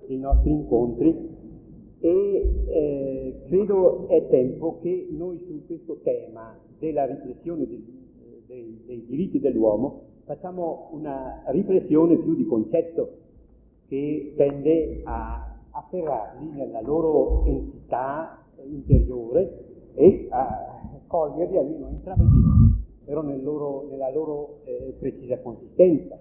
dei nostri incontri e credo è tempo che noi su questo tema della riflessione dei diritti dell'uomo facciamo una riflessione più di concetto che tende a afferrarli nella loro entità interiore e a coglierli, almeno a intravederli, però nella loro precisa consistenza.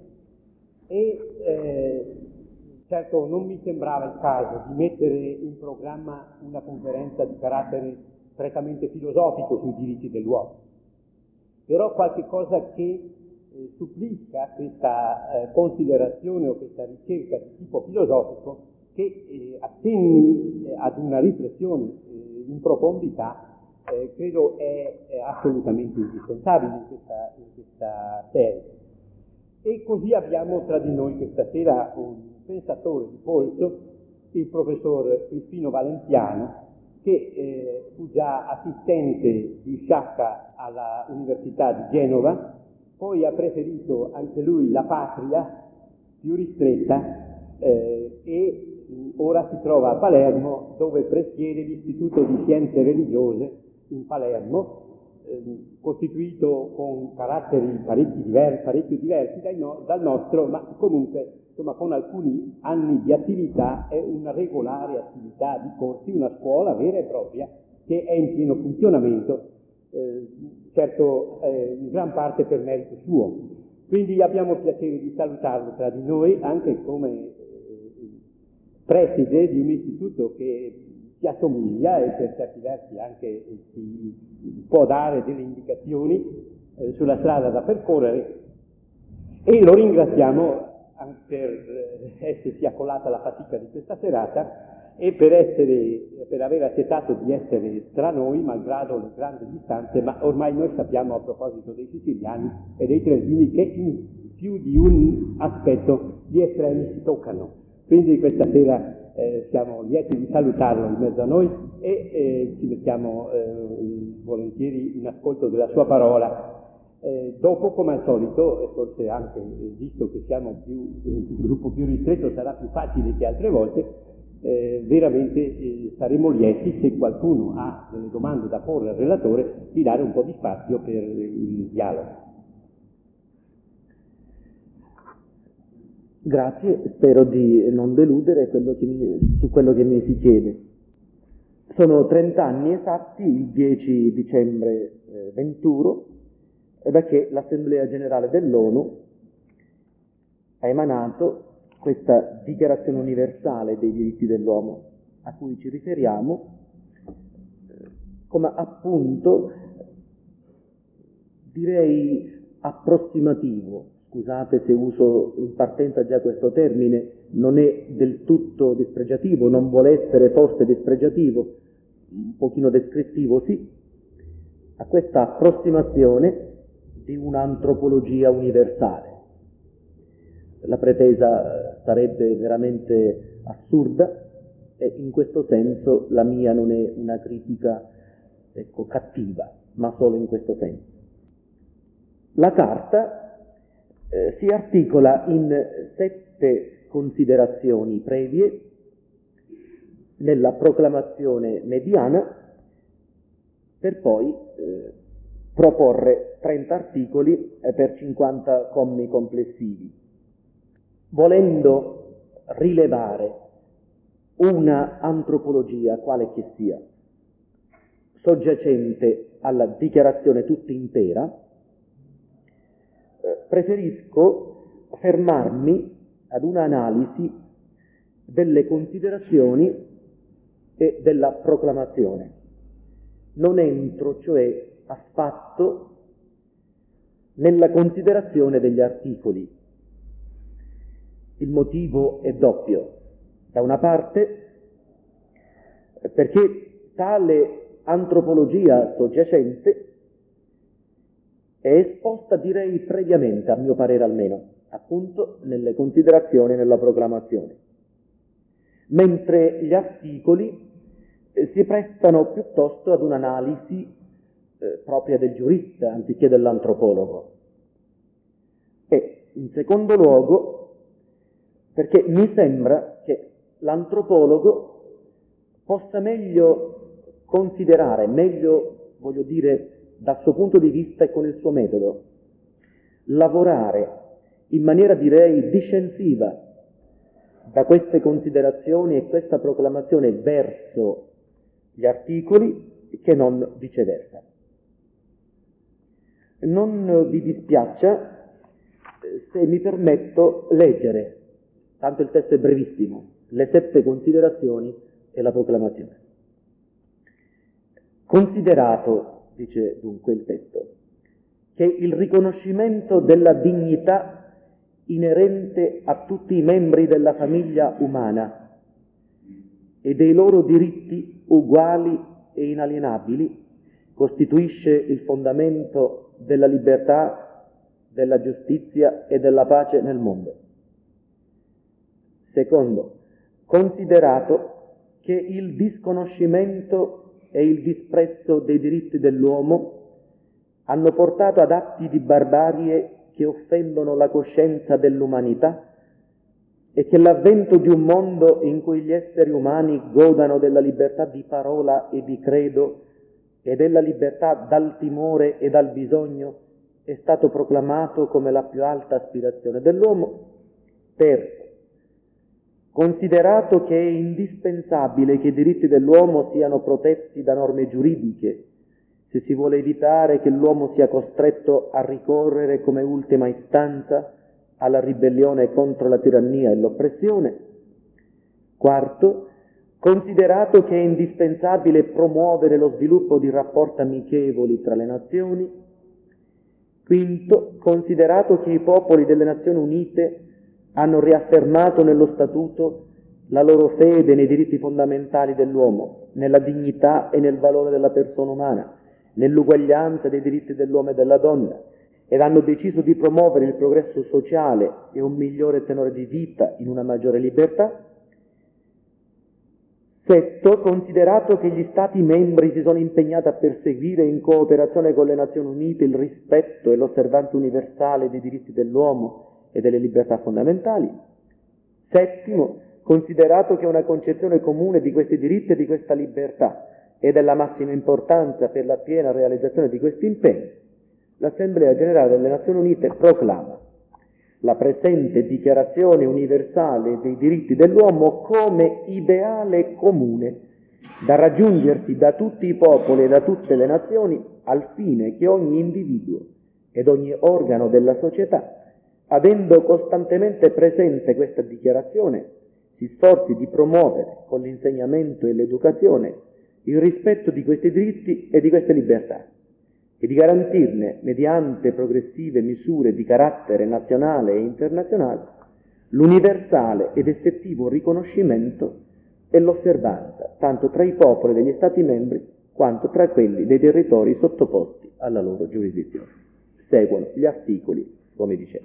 Certo non mi sembrava il caso di mettere in programma una conferenza di carattere prettamente filosofico sui diritti dell'uomo, però qualche cosa che supplisca questa considerazione o questa ricerca di tipo filosofico che attenni ad una riflessione in profondità credo è assolutamente indispensabile in questa serie. E così abbiamo tra di noi questa sera un pensatore di polso, il professor Crispino Valenziano, che fu già assistente di Sciacca alla Università di Genova, poi ha preferito anche lui la patria più ristretta e ora si trova a Palermo, dove presiede l'Istituto di Scienze Religiose in Palermo, costituito con caratteri parecchio diversi dal nostro, ma comunque insomma con alcuni anni di attività e una regolare attività di corsi, una scuola vera e propria che è in pieno funzionamento, certo in gran parte per merito suo. Quindi abbiamo piacere di salutarlo tra di noi anche come preside di un istituto che si assomiglia e per certi versi anche si può dare delle indicazioni sulla strada da percorrere, e lo ringraziamo anche per essersi accollata alla fatica di questa serata e per aver accettato di essere tra noi malgrado le grandi distanze, ma ormai noi sappiamo a proposito dei siciliani e dei trentini che in più di un aspetto gli estremi si toccano. Quindi questa sera siamo lieti di salutarlo in mezzo a noi e ci mettiamo volentieri in ascolto della sua parola. Dopo, come al solito, e forse anche visto che siamo un gruppo più ristretto sarà più facile che altre volte, veramente saremo lieti, se qualcuno ha delle domande da porre al relatore, di dare un po' di spazio per il dialogo. Grazie, spero di non deludere su quello che mi si chiede. Sono 30 anni esatti, il 10 dicembre 21, da che l'Assemblea Generale dell'ONU ha emanato questa Dichiarazione Universale dei Diritti dell'Uomo, a cui ci riferiamo, come appunto, direi, approssimativo. Scusate se uso in partenza già questo termine, non è del tutto dispregiativo, non vuole essere forse dispregiativo, un pochino descrittivo sì, a questa approssimazione di un'antropologia universale. La pretesa sarebbe veramente assurda e in questo senso la mia non è una critica, cattiva, ma solo in questo senso. La Carta si articola in 7 considerazioni previe nella proclamazione mediana, per poi proporre 30 articoli per 50 commi complessivi. Volendo rilevare una antropologia, quale che sia, soggiacente alla dichiarazione tutta intera, preferisco fermarmi ad un'analisi delle considerazioni e della proclamazione. Non entro, cioè, affatto nella considerazione degli articoli. Il motivo è doppio. Da una parte, perché tale antropologia soggiacente è esposta, direi, previamente, a mio parere almeno, appunto nelle considerazioni e nella proclamazione, mentre gli articoli si prestano piuttosto ad un'analisi propria del giurista anziché dell'antropologo. E in secondo luogo perché mi sembra che l'antropologo possa meglio considerare, meglio, voglio dire, dal suo punto di vista e con il suo metodo, lavorare in maniera, direi, discensiva da queste considerazioni e questa proclamazione verso gli articoli che non viceversa. Non vi dispiaccia se mi permetto leggere, tanto il testo è brevissimo, le 7 considerazioni e la proclamazione. Considerato, dice dunque il testo, che il riconoscimento della dignità inerente a tutti i membri della famiglia umana e dei loro diritti uguali e inalienabili costituisce il fondamento della libertà, della giustizia e della pace nel mondo. Secondo, considerato che il disconoscimento e il disprezzo dei diritti dell'uomo hanno portato ad atti di barbarie che offendono la coscienza dell'umanità e che l'avvento di un mondo in cui gli esseri umani godano della libertà di parola e di credo e della libertà dal timore e dal bisogno è stato proclamato come la più alta aspirazione dell'uomo. Terzo, considerato che è indispensabile che i diritti dell'uomo siano protetti da norme giuridiche, se si vuole evitare che l'uomo sia costretto a ricorrere come ultima istanza alla ribellione contro la tirannia e l'oppressione. Quarto, considerato che è indispensabile promuovere lo sviluppo di rapporti amichevoli tra le nazioni. Quinto, considerato che i popoli delle Nazioni Unite hanno riaffermato nello Statuto la loro fede nei diritti fondamentali dell'uomo, nella dignità e nel valore della persona umana, nell'uguaglianza dei diritti dell'uomo e della donna, ed hanno deciso di promuovere il progresso sociale e un migliore tenore di vita in una maggiore libertà. Setto, considerato che gli Stati membri si sono impegnati a perseguire in cooperazione con le Nazioni Unite il rispetto e l'osservanza universale dei diritti dell'uomo e delle libertà fondamentali. Settimo, considerato che una concezione comune di questi diritti e di questa libertà è della massima importanza per la piena realizzazione di questi impegni, l'Assemblea Generale delle Nazioni Unite proclama la presente Dichiarazione Universale dei Diritti dell'Uomo come ideale comune da raggiungersi da tutti i popoli e da tutte le nazioni al fine che ogni individuo ed ogni organo della società, avendo costantemente presente questa dichiarazione, si sforzi di promuovere con l'insegnamento e l'educazione il rispetto di questi diritti e di queste libertà e di garantirne, mediante progressive misure di carattere nazionale e internazionale, l'universale ed effettivo riconoscimento e l'osservanza, tanto tra i popoli degli Stati membri quanto tra quelli dei territori sottoposti alla loro giurisdizione. Seguono gli articoli, come dicevo.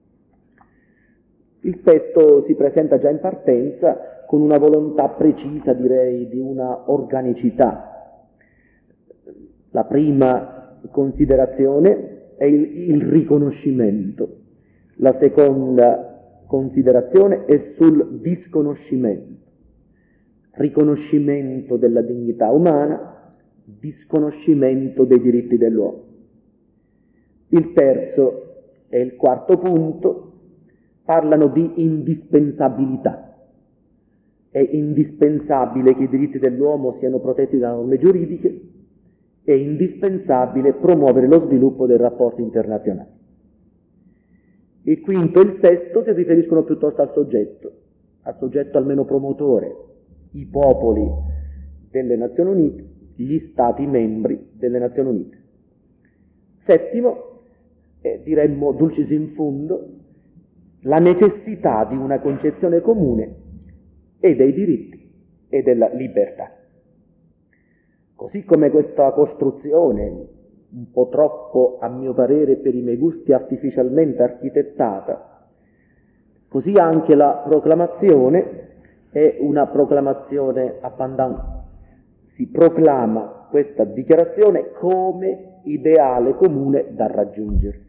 Il testo si presenta già in partenza con una volontà precisa, direi, di una organicità. La prima considerazione è il riconoscimento, la seconda considerazione è sul disconoscimento, riconoscimento della dignità umana, disconoscimento dei diritti dell'uomo. Il terzo e il quarto punto parlano di indispensabilità. È indispensabile che i diritti dell'uomo siano protetti da norme giuridiche, è indispensabile promuovere lo sviluppo dei rapporti internazionali. Il quinto e il sesto si riferiscono piuttosto al soggetto almeno promotore, i popoli delle Nazioni Unite, gli Stati membri delle Nazioni Unite. Settimo, diremmo dulcis in fundo, la necessità di una concezione comune e dei diritti e della libertà. Così come questa costruzione, un po' troppo, a mio parere, per i miei gusti, artificialmente architettata, così anche la proclamazione è una proclamazione a pendant. Si proclama questa dichiarazione come ideale comune da raggiungersi.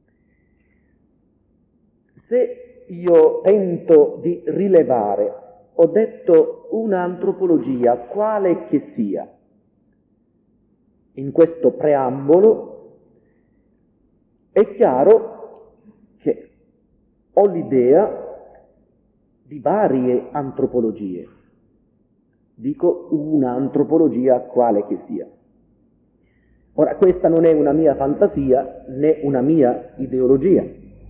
Se io tento di rilevare ho detto un'antropologia, quale che sia. In questo preambolo è chiaro che ho l'idea di varie antropologie. Dico un'antropologia, quale che sia. Ora, questa non è una mia fantasia né una mia ideologia,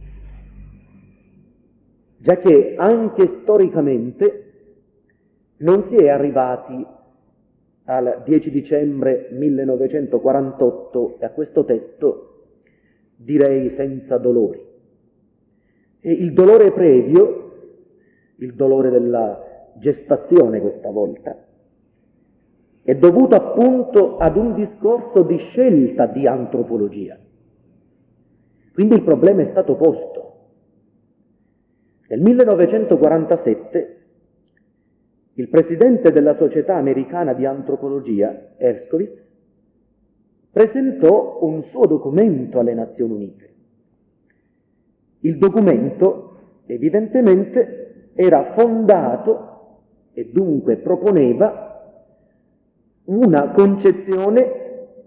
giacché anche storicamente non si è arrivati al 10 dicembre 1948 e a questo testo direi senza dolori. E il dolore previo, il dolore della gestazione questa volta, è dovuto appunto ad un discorso di scelta di antropologia. Quindi il problema è stato posto. Nel 1947 il presidente della Società Americana di Antropologia, Herskovits, presentò un suo documento alle Nazioni Unite. Il documento, evidentemente, era fondato e dunque proponeva una concezione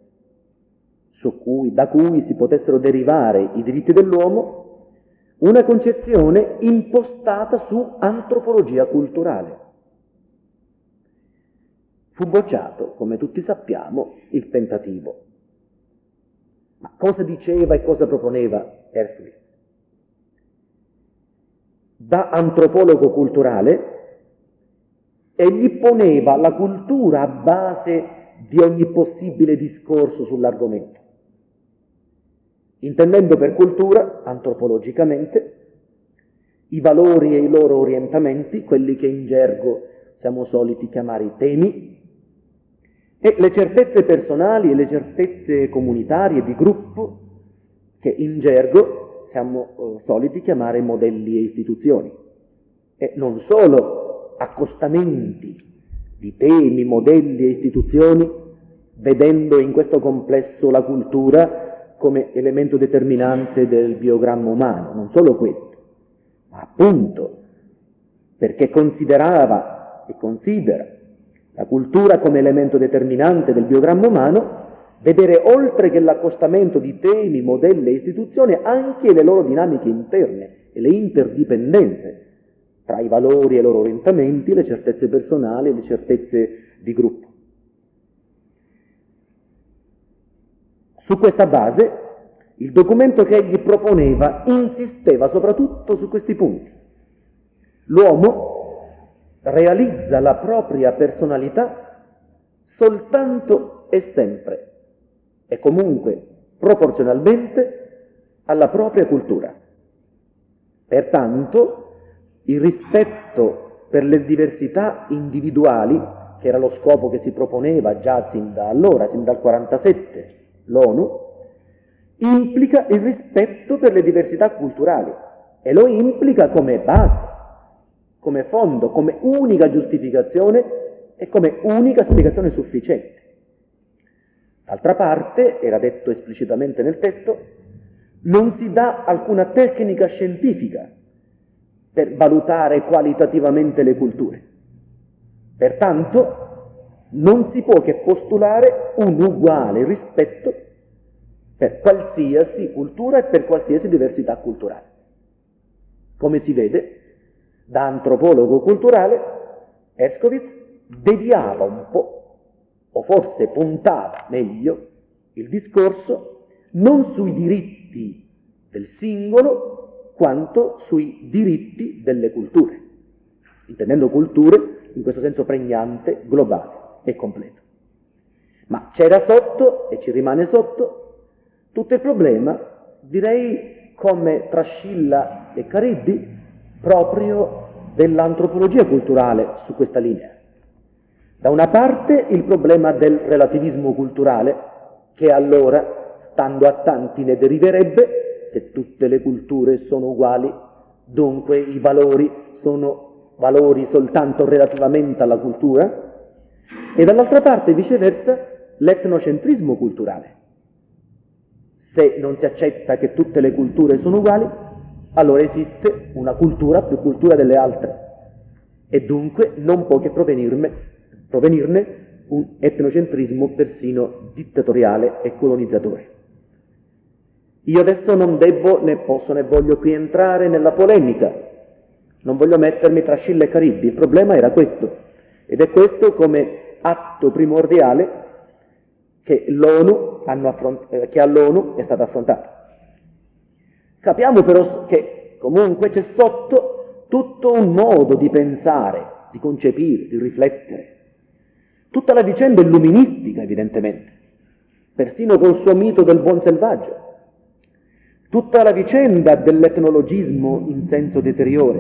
da cui si potessero derivare i diritti dell'uomo, una concezione impostata su antropologia culturale. Fu bocciato, come tutti sappiamo, il tentativo. Ma cosa diceva e cosa proponeva Herskovits? Da antropologo culturale, egli poneva la cultura a base di ogni possibile discorso sull'argomento, intendendo per cultura, antropologicamente, i valori e i loro orientamenti, quelli che in gergo siamo soliti chiamare i temi, e le certezze personali e le certezze comunitarie di gruppo, che in gergo siamo soliti chiamare modelli e istituzioni. E non solo accostamenti di temi, modelli e istituzioni, vedendo in questo complesso la cultura come elemento determinante del biogramma umano, non solo questo, ma appunto perché considerava e considera la cultura come elemento determinante del biogramma umano, vedere oltre che l'accostamento di temi, modelli e istituzioni anche le loro dinamiche interne e le interdipendenze tra i valori e i loro orientamenti, le certezze personali e le certezze di gruppo. Su questa base, il documento che egli proponeva insisteva soprattutto su questi punti. L'uomo realizza la propria personalità soltanto e sempre, e comunque proporzionalmente alla propria cultura. Pertanto, il rispetto per le diversità individuali, che era lo scopo che si proponeva già sin da allora, sin dal 1947, l'ONU, implica il rispetto per le diversità culturali e lo implica come base, come fondo, come unica giustificazione e come unica spiegazione sufficiente. D'altra parte, era detto esplicitamente nel testo, non si dà alcuna tecnica scientifica per valutare qualitativamente le culture. Pertanto, non si può che postulare un uguale rispetto per qualsiasi cultura e per qualsiasi diversità culturale. Come si vede, da antropologo culturale, Herskovits deviava un po', o forse puntava meglio, il discorso non sui diritti del singolo, quanto sui diritti delle culture, intendendo culture in questo senso pregnante, globale e completo. Ma c'era sotto, e ci rimane sotto, tutto il problema, direi come Trascilla e Cariddi, proprio dell'antropologia culturale su questa linea. Da una parte il problema del relativismo culturale, che allora, stando a tanti, ne deriverebbe: se tutte le culture sono uguali, dunque i valori sono valori soltanto relativamente alla cultura, e dall'altra parte, viceversa, l'etnocentrismo culturale. Se non si accetta che tutte le culture sono uguali, allora esiste una cultura più cultura delle altre. e dunque non può che provenirne un etnocentrismo persino dittatoriale e colonizzatore. Io adesso non devo, né posso, né voglio qui entrare nella polemica, non voglio mettermi tra Scilla e Cariddi, il problema era questo, ed è questo come atto primordiale che all'ONU è stato affrontato. Capiamo però che comunque c'è sotto tutto un modo di pensare, di concepire, di riflettere. Tutta la vicenda illuministica, evidentemente, persino col suo mito del buon selvaggio. Tutta la vicenda dell'etnologismo in senso deteriore,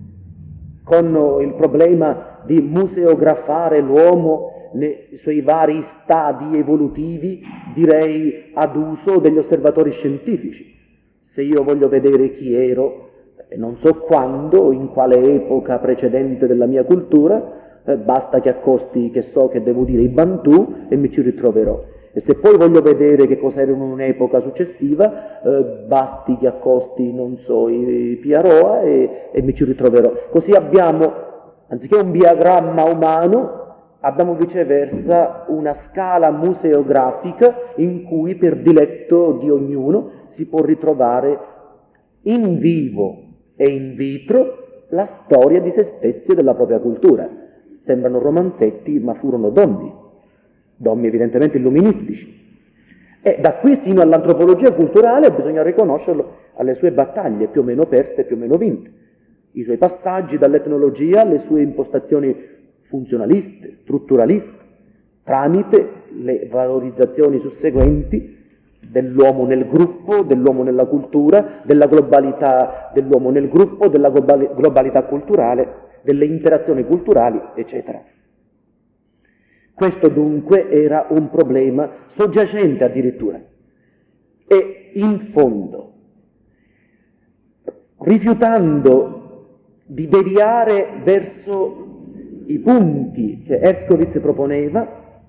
con il problema di museografare l'uomo nei suoi vari stadi evolutivi, direi ad uso degli osservatori scientifici. Se io voglio vedere chi ero, non so quando, in quale epoca precedente della mia cultura, basta che accosti, che so che devo dire i Bantu e mi ci ritroverò. E se poi voglio vedere che cosa era in un'epoca successiva, basti che accosti, non so, i Piaroa e mi ci ritroverò. Così abbiamo, anziché un diagramma umano, abbiamo viceversa una scala museografica in cui per diletto di ognuno si può ritrovare in vivo e in vitro la storia di se stessi e della propria cultura. Sembrano romanzetti, ma furono dommi evidentemente illuministici. E da qui sino all'antropologia culturale bisogna riconoscerlo alle sue battaglie, più o meno perse, più o meno vinte. I suoi passaggi dall'etnologia alle sue impostazioni funzionaliste, strutturaliste, tramite le valorizzazioni susseguenti dell'uomo nel gruppo, dell'uomo nella cultura, della globalità dell'uomo nel gruppo, della globalità culturale, delle interazioni culturali, eccetera. Questo dunque era un problema soggiacente addirittura e in fondo, rifiutando di deviare verso i punti che Herskovits proponeva,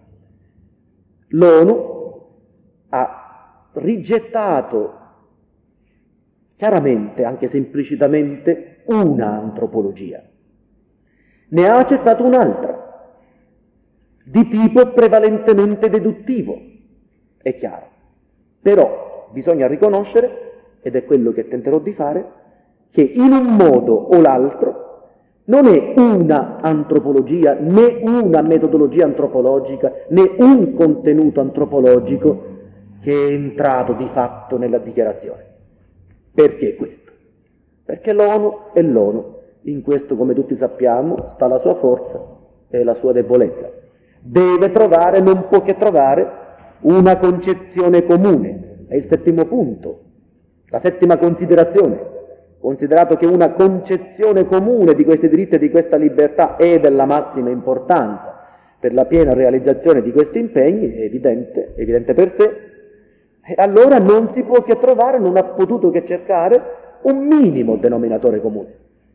l'ONU ha rigettato chiaramente, anche se implicitamente, una antropologia. Ne ha accettato un'altra, di tipo prevalentemente deduttivo, è chiaro. Però bisogna riconoscere, ed è quello che tenterò di fare, che in un modo o l'altro non è una antropologia, né una metodologia antropologica, né un contenuto antropologico che è entrato di fatto nella dichiarazione. Perché questo? Perché l'ONU è l'ONU. In questo, come tutti sappiamo, sta la sua forza e la sua debolezza. Deve trovare, non può che trovare, una concezione comune. È il settimo punto, la settima considerazione. Considerato che una concezione comune di questi diritti e di questa libertà è della massima importanza per la piena realizzazione di questi impegni, è evidente per sé, e allora non si può che trovare, non ha potuto che cercare un minimo denominatore comune.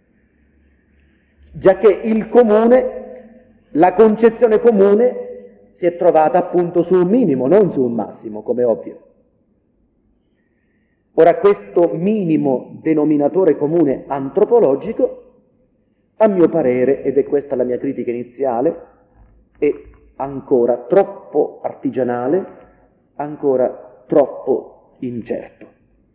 Giacché il comune, la concezione comune si è trovata appunto su un minimo, non su un massimo, come ovvio. Ora questo minimo denominatore comune antropologico, a mio parere, ed è questa la mia critica iniziale, è ancora troppo artigianale, ancora troppo incerto.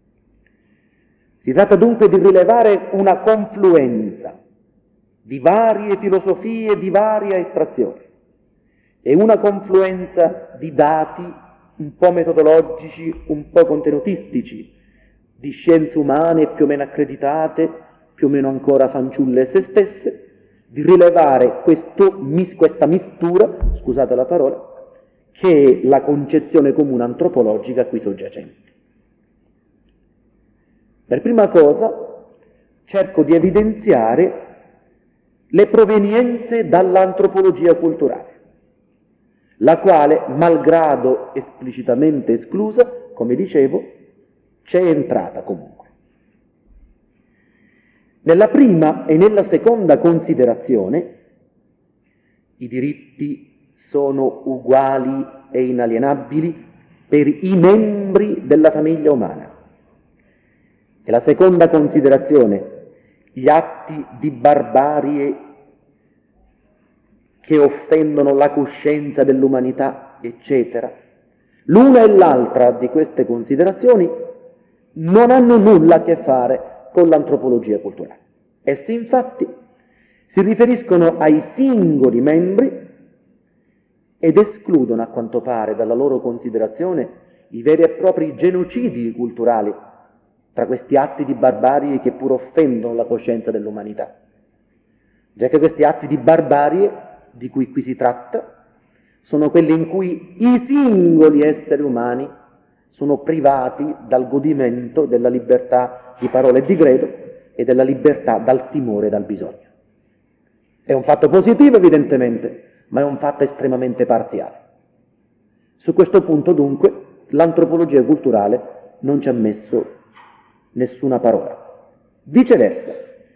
Si tratta dunque di rilevare una confluenza di varie filosofie, di varie estrazioni, e una confluenza di dati un po' metodologici, un po' contenutistici, di scienze umane più o meno accreditate, più o meno ancora fanciulle se stesse, di rilevare questa mistura, scusate la parola, che è la concezione comune antropologica qui soggiacente. Per prima cosa cerco di evidenziare le provenienze dall'antropologia culturale, la quale, malgrado esplicitamente esclusa, come dicevo, c'è entrata comunque. Nella prima e nella seconda considerazione, i diritti sono uguali e inalienabili per i membri della famiglia umana. E la seconda considerazione, gli atti di barbarie che offendono la coscienza dell'umanità, eccetera. L'una e l'altra di queste considerazioni non hanno nulla a che fare con l'antropologia culturale. Esse infatti si riferiscono ai singoli membri ed escludono a quanto pare dalla loro considerazione i veri e propri genocidi culturali tra questi atti di barbarie che pur offendono la coscienza dell'umanità. Già che questi atti di barbarie di cui qui si tratta sono quelli in cui i singoli esseri umani sono privati dal godimento della libertà di parola e di credo e della libertà dal timore e dal bisogno. È un fatto positivo evidentemente, ma è un fatto estremamente parziale. Su questo punto dunque l'antropologia culturale non ci ha messo nessuna parola. Viceversa,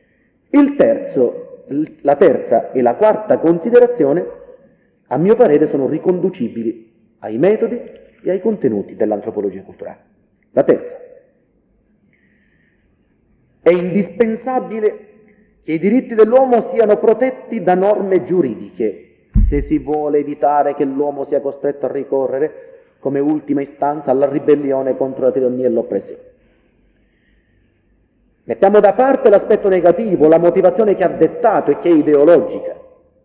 la terza e la quarta considerazione, a mio parere, sono riconducibili ai metodi e ai contenuti dell'antropologia culturale. La terza: è indispensabile che i diritti dell'uomo siano protetti da norme giuridiche se si vuole evitare che l'uomo sia costretto a ricorrere come ultima istanza alla ribellione contro la tirannia e l'oppressione. Mettiamo da parte l'aspetto negativo, la motivazione che ha dettato e che è ideologica.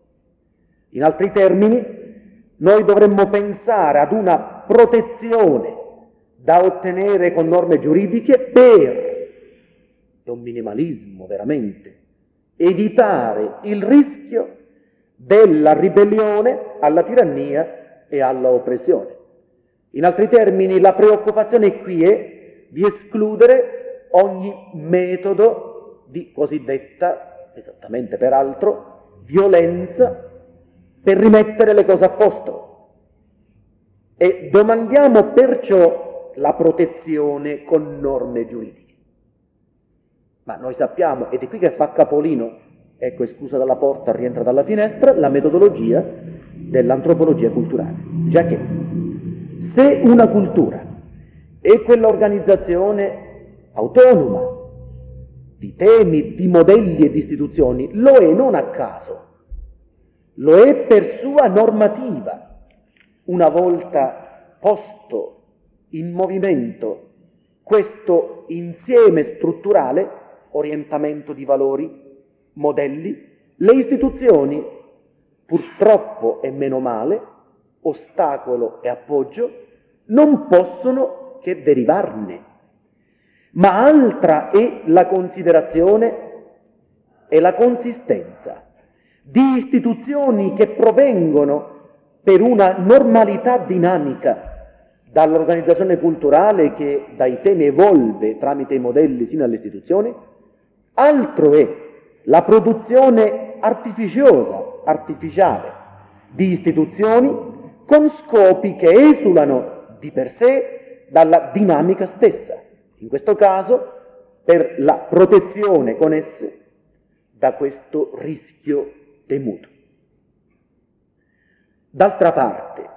In altri termini, noi dovremmo pensare ad una protezione da ottenere con norme giuridiche per, è un minimalismo veramente, evitare il rischio della ribellione alla tirannia e alla oppressione. In altri termini, la preoccupazione qui è di escludere ogni metodo di cosiddetta, esattamente peraltro, violenza per rimettere le cose a posto. E domandiamo perciò la protezione con norme giuridiche. Ma noi sappiamo, ed è qui che fa capolino, ecco, esclusa dalla porta, rientra dalla finestra, la metodologia dell'antropologia culturale. Giacché se una cultura è quell'organizzazione autonoma di temi, di modelli e di istituzioni, lo è non a caso, lo è per sua normativa. Una volta posto in movimento questo insieme strutturale, orientamento di valori, modelli, le istituzioni, purtroppo e meno male, ostacolo e appoggio, non possono che derivarne. Ma altra è la considerazione e la consistenza di istituzioni che provengono per una normalità dinamica dall'organizzazione culturale che dai temi evolve tramite i modelli sino alle istituzioni. Altro è la produzione artificiale di istituzioni con scopi che esulano di per sé dalla dinamica stessa, in questo caso per la protezione con esse da questo rischio temuto. D'altra parte,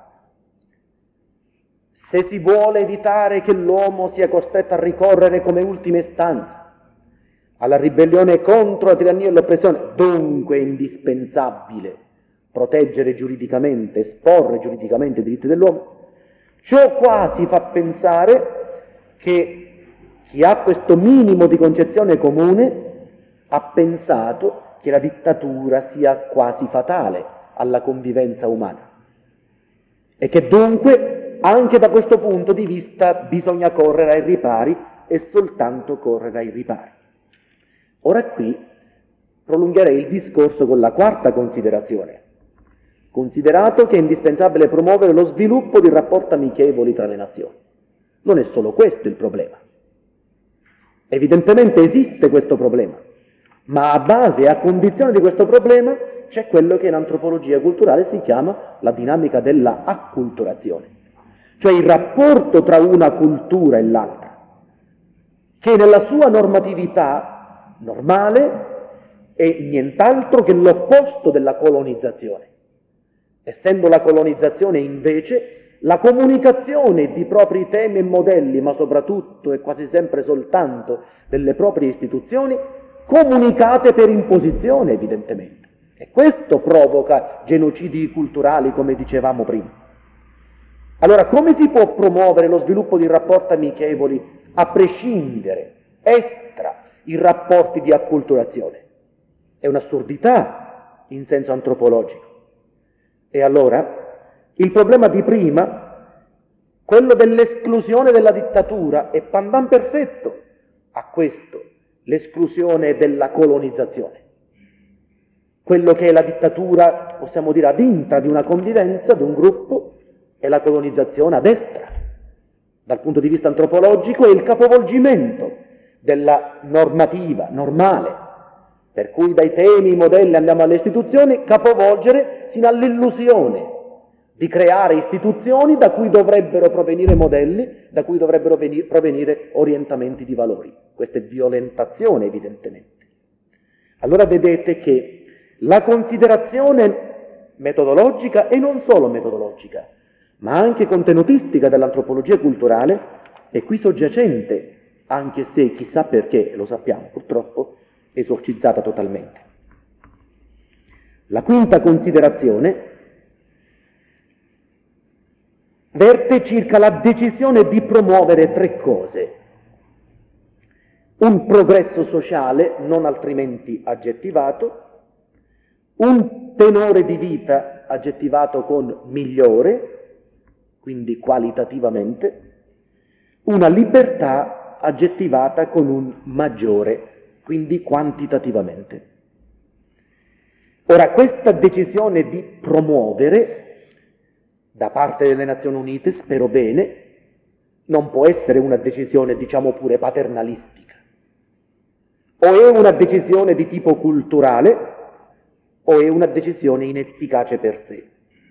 se si vuole evitare che l'uomo sia costretto a ricorrere come ultima istanza alla ribellione contro la tirannia e l'oppressione, dunque è indispensabile proteggere giuridicamente, esporre giuridicamente i diritti dell'uomo, ciò quasi fa pensare che chi ha questo minimo di concezione comune ha pensato che la dittatura sia quasi fatale alla convivenza umana e che dunque anche da questo punto di vista bisogna correre ai ripari e soltanto correre ai ripari. Ora qui prolungherei il discorso con la quarta considerazione. Considerato che è indispensabile promuovere lo sviluppo di rapporti amichevoli tra le nazioni. Non è solo questo il problema. Evidentemente esiste questo problema, ma a base e a condizione di questo problema c'è quello che in antropologia culturale si chiama la dinamica della acculturazione, cioè il rapporto tra una cultura e l'altra, che nella sua normatività normale è nient'altro che l'opposto della colonizzazione. Essendo la colonizzazione invece la comunicazione di propri temi e modelli, ma soprattutto e quasi sempre soltanto delle proprie istituzioni, comunicate per imposizione evidentemente. E questo provoca genocidi culturali, come dicevamo prima. Allora, come si può promuovere lo sviluppo di rapporti amichevoli a prescindere, extra, i rapporti di acculturazione? È un'assurdità in senso antropologico. E allora, il problema di prima, quello dell'esclusione della dittatura, è pandan perfetto a questo, l'esclusione della colonizzazione. Quello che è la dittatura, possiamo dire, ad intra di una convivenza, di un gruppo, è la colonizzazione a destra. Dal punto di vista antropologico è il capovolgimento della normativa normale, per cui dai temi, modelli andiamo alle istituzioni, capovolgere sino all'illusione di creare istituzioni da cui dovrebbero provenire modelli, da cui dovrebbero provenire orientamenti di valori. Questa è violentazione, evidentemente. Allora vedete che la considerazione metodologica, e non solo metodologica, ma anche contenutistica dell'antropologia culturale, è qui soggiacente, anche se chissà perché, lo sappiamo purtroppo, esorcizzata totalmente. La quinta considerazione verte circa la decisione di promuovere tre cose: un progresso sociale non altrimenti aggettivato, un tenore di vita aggettivato con migliore, quindi qualitativamente, una libertà aggettivata con un maggiore, quindi quantitativamente. Ora, questa decisione di promuovere da parte delle Nazioni Unite, spero bene, non può essere una decisione, diciamo pure, paternalistica. O è una decisione di tipo culturale, o è una decisione inefficace per sé.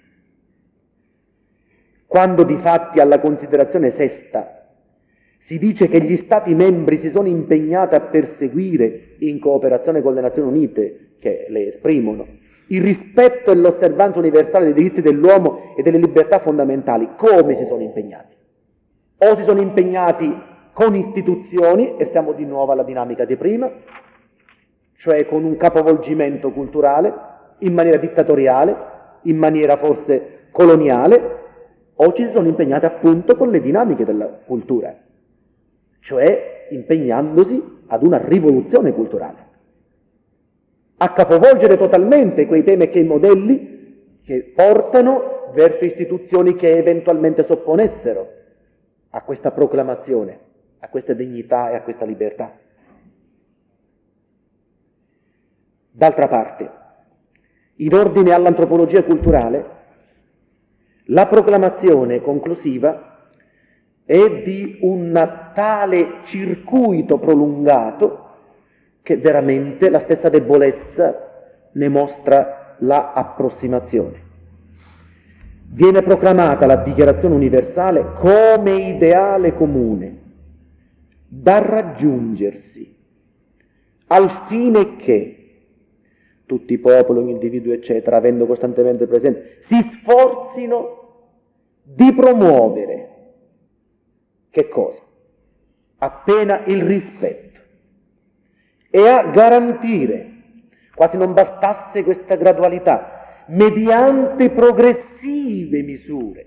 Quando difatti alla considerazione sesta si dice che gli Stati membri si sono impegnati a perseguire, in cooperazione con le Nazioni Unite, che le esprimono, il rispetto e l'osservanza universale dei diritti dell'uomo e delle libertà fondamentali, come si sono impegnati? O si sono impegnati con istituzioni, e siamo di nuovo alla dinamica di prima, cioè con un capovolgimento culturale, in maniera dittatoriale, in maniera forse coloniale, o ci si sono impegnati appunto con le dinamiche della cultura, cioè impegnandosi ad una rivoluzione culturale, a capovolgere totalmente quei temi e quei modelli che portano verso istituzioni che eventualmente si opponessero a questa proclamazione, a questa dignità e a questa libertà. D'altra parte, in ordine all'antropologia culturale, la proclamazione conclusiva è di un tale circuito prolungato che veramente la stessa debolezza ne mostra la approssimazione. Viene proclamata la Dichiarazione Universale come ideale comune, da raggiungersi, al fine che tutti i popoli, ogni individuo, eccetera, avendo costantemente presente, si sforzino di promuovere, che cosa? Appena il rispetto, e a garantire, quasi non bastasse questa gradualità, mediante progressive misure,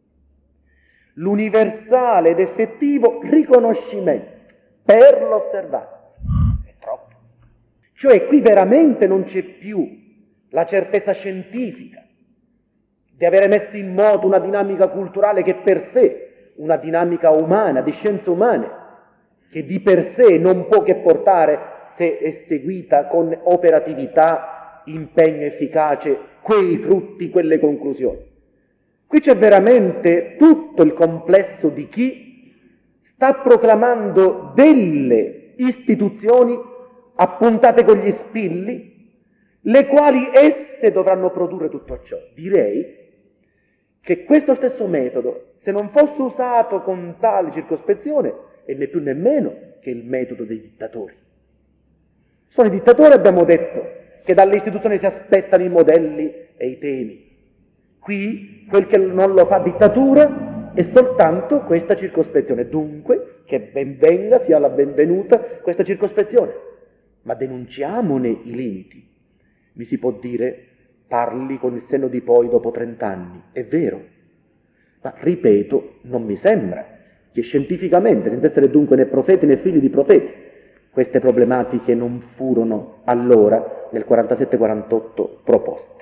l'universale ed effettivo riconoscimento per l'osservanza. È troppo. Cioè qui veramente non c'è più la certezza scientifica di avere messo in moto una dinamica culturale che per sé, una dinamica umana, di scienze umane, che di per sé non può che portare, se è seguita con operatività, impegno efficace, quei frutti, quelle conclusioni. Qui c'è veramente tutto il complesso di chi sta proclamando delle istituzioni appuntate con gli spilli, le quali esse dovranno produrre tutto ciò. Direi che questo stesso metodo, se non fosse usato con tale circospezione, è né più né meno che il metodo dei dittatori. Sono i dittatori, abbiamo detto, che dalle istituzioni si aspettano i modelli e i temi. Qui quel che non lo fa dittatura è soltanto questa circospezione. Dunque, che ben venga, sia la benvenuta questa circospezione. Ma denunciamone i limiti. Mi si può dire, parli con il senno di poi dopo 30 anni, è vero, ma ripeto, non mi sembra che scientificamente, senza essere dunque né profeti né figli di profeti, queste problematiche non furono allora, nel 47-48, proposte.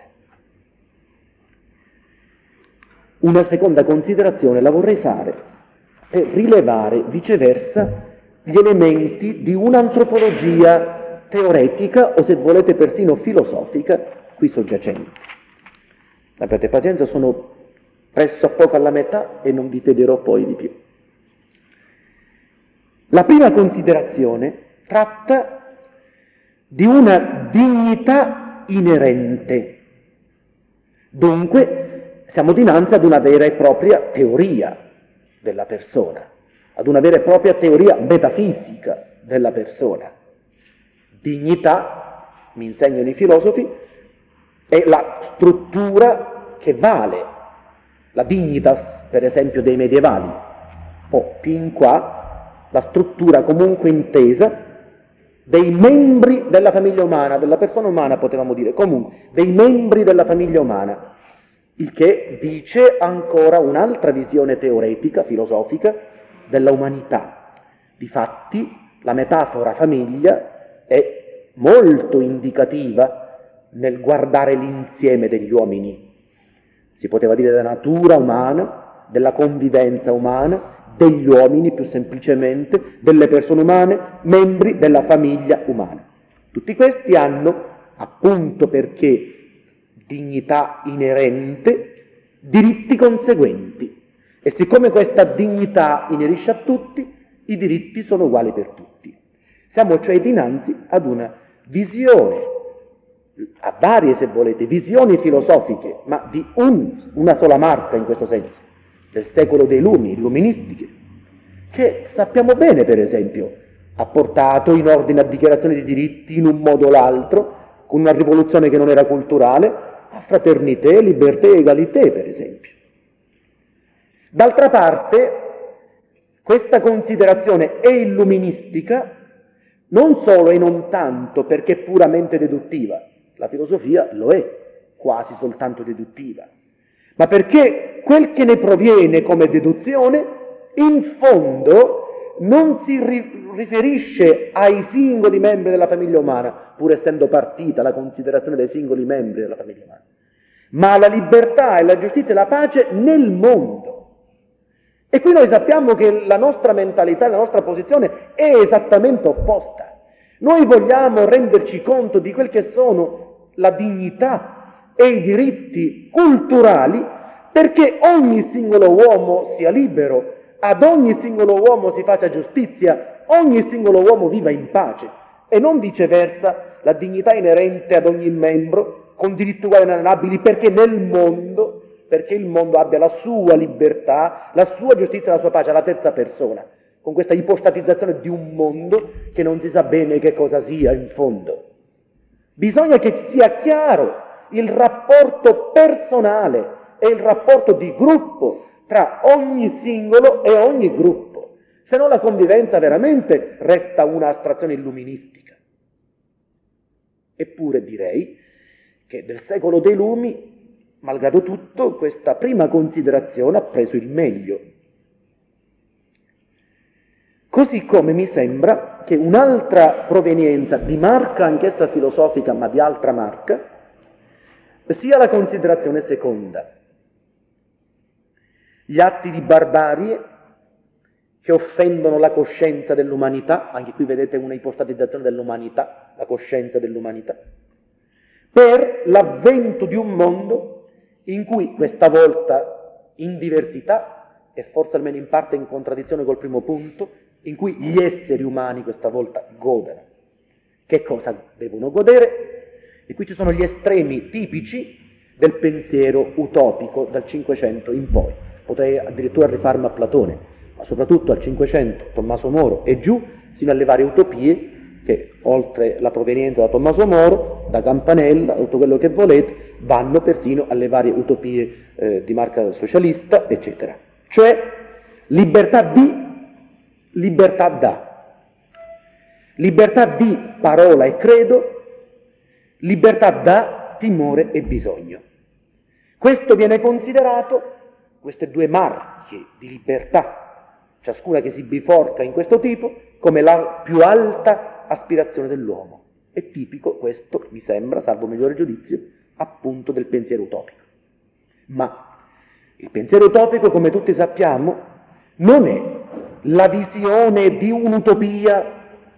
Una seconda considerazione la vorrei fare per rilevare viceversa gli elementi di un'antropologia teoretica o, se volete, persino filosofica qui soggiacenti. Abbiate pazienza, sono presso a poco alla metà e non vi tederò poi di più. La prima considerazione tratta di una dignità inerente. Dunque, siamo dinanzi ad una vera e propria teoria della persona, ad una vera e propria teoria metafisica della persona. Dignità, mi insegnano i filosofi, è la struttura che vale, la dignitas, per esempio, dei medievali, o più in qua, la struttura comunque intesa dei membri della famiglia umana, della persona umana potevamo dire, comunque, dei membri della famiglia umana, il che dice ancora un'altra visione teoretica, filosofica, della umanità. Difatti, la metafora famiglia è molto indicativa nel guardare l'insieme degli uomini. Si poteva dire della natura umana, della convivenza umana, degli uomini più semplicemente, delle persone umane, membri della famiglia umana. Tutti questi hanno, appunto perché dignità inerente, diritti conseguenti. E siccome questa dignità inerisce a tutti, i diritti sono uguali per tutti. Siamo cioè dinanzi ad una visione, a varie, se volete, visioni filosofiche, ma di una sola marca in questo senso, del secolo dei lumi, illuministiche, che sappiamo bene, per esempio, ha portato in ordine a dichiarazione di diritti in un modo o l'altro, con una rivoluzione che non era culturale, a fraternité, libertà e egalité, per esempio. D'altra parte, questa considerazione è illuministica non solo e non tanto perché è puramente deduttiva, la filosofia lo è quasi soltanto deduttiva, ma perché quel che ne proviene come deduzione, in fondo, non si riferisce ai singoli membri della famiglia umana, pur essendo partita la considerazione dei singoli membri della famiglia umana, ma alla libertà e la giustizia e la pace nel mondo. E qui noi sappiamo che la nostra mentalità, la nostra posizione è esattamente opposta. Noi vogliamo renderci conto di quel che sono la dignità e i diritti culturali perché ogni singolo uomo sia libero, ad ogni singolo uomo si faccia giustizia, ogni singolo uomo viva in pace e non viceversa la dignità inerente ad ogni membro con diritti uguali e inalienabili perché il mondo abbia la sua libertà, la sua giustizia e la sua pace alla terza persona, con questa ipostatizzazione di un mondo che non si sa bene che cosa sia in fondo. Bisogna che sia chiaro il rapporto personale e il rapporto di gruppo tra ogni singolo e ogni gruppo, se no la convivenza veramente resta un'astrazione illuministica. Eppure direi che del secolo dei lumi, malgrado tutto, questa prima considerazione ha preso il meglio. Così come mi sembra che un'altra provenienza, di marca anch'essa filosofica, ma di altra marca, sia la considerazione seconda. Gli atti di barbarie che offendono la coscienza dell'umanità, anche qui vedete una ipostatizzazione dell'umanità, la coscienza dell'umanità, per l'avvento di un mondo in cui questa volta in diversità, e forse almeno in parte in contraddizione col primo punto, in cui gli esseri umani questa volta godono. Che cosa devono godere? E qui ci sono gli estremi tipici del pensiero utopico dal Cinquecento in poi. Potrei addirittura rifarmi a Platone, ma soprattutto al Cinquecento, Tommaso Moro e giù, sino alle varie utopie che, oltre la provenienza da Tommaso Moro, da Campanella, tutto quello che volete, vanno persino alle varie utopie di marca socialista, eccetera. Cioè, libertà di, libertà da. Libertà di parola e credo, libertà da timore e bisogno. Questo viene considerato, queste due marche di libertà, ciascuna che si biforca in questo tipo, come la più alta aspirazione dell'uomo. È tipico questo, mi sembra, salvo migliore giudizio, appunto del pensiero utopico. Ma il pensiero utopico, come tutti sappiamo, non è la visione di un'utopia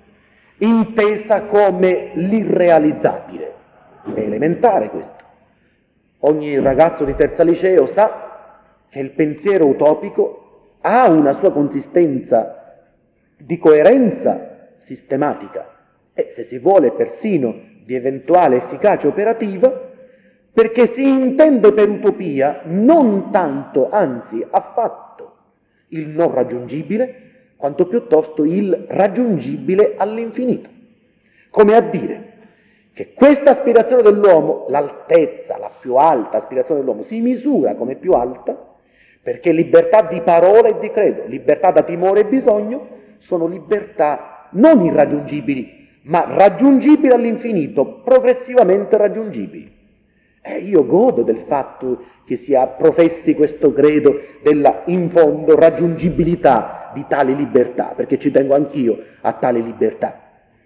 intesa come l'irrealizzabile. È elementare questo. Ogni ragazzo di terza liceo sa che il pensiero utopico ha una sua consistenza di coerenza sistematica e, se si vuole, persino di eventuale efficacia operativa, perché si intende per utopia non tanto, anzi affatto, il non raggiungibile, quanto piuttosto il raggiungibile all'infinito. Come a dire che questa aspirazione dell'uomo, l'altezza, la più alta aspirazione dell'uomo, si misura come più alta perché libertà di parola e di credo, libertà da timore e bisogno sono libertà non irraggiungibili, ma raggiungibili all'infinito, progressivamente raggiungibili. Io godo del fatto che si professi questo credo della, in fondo, raggiungibilità di tale libertà, perché ci tengo anch'io a tale libertà.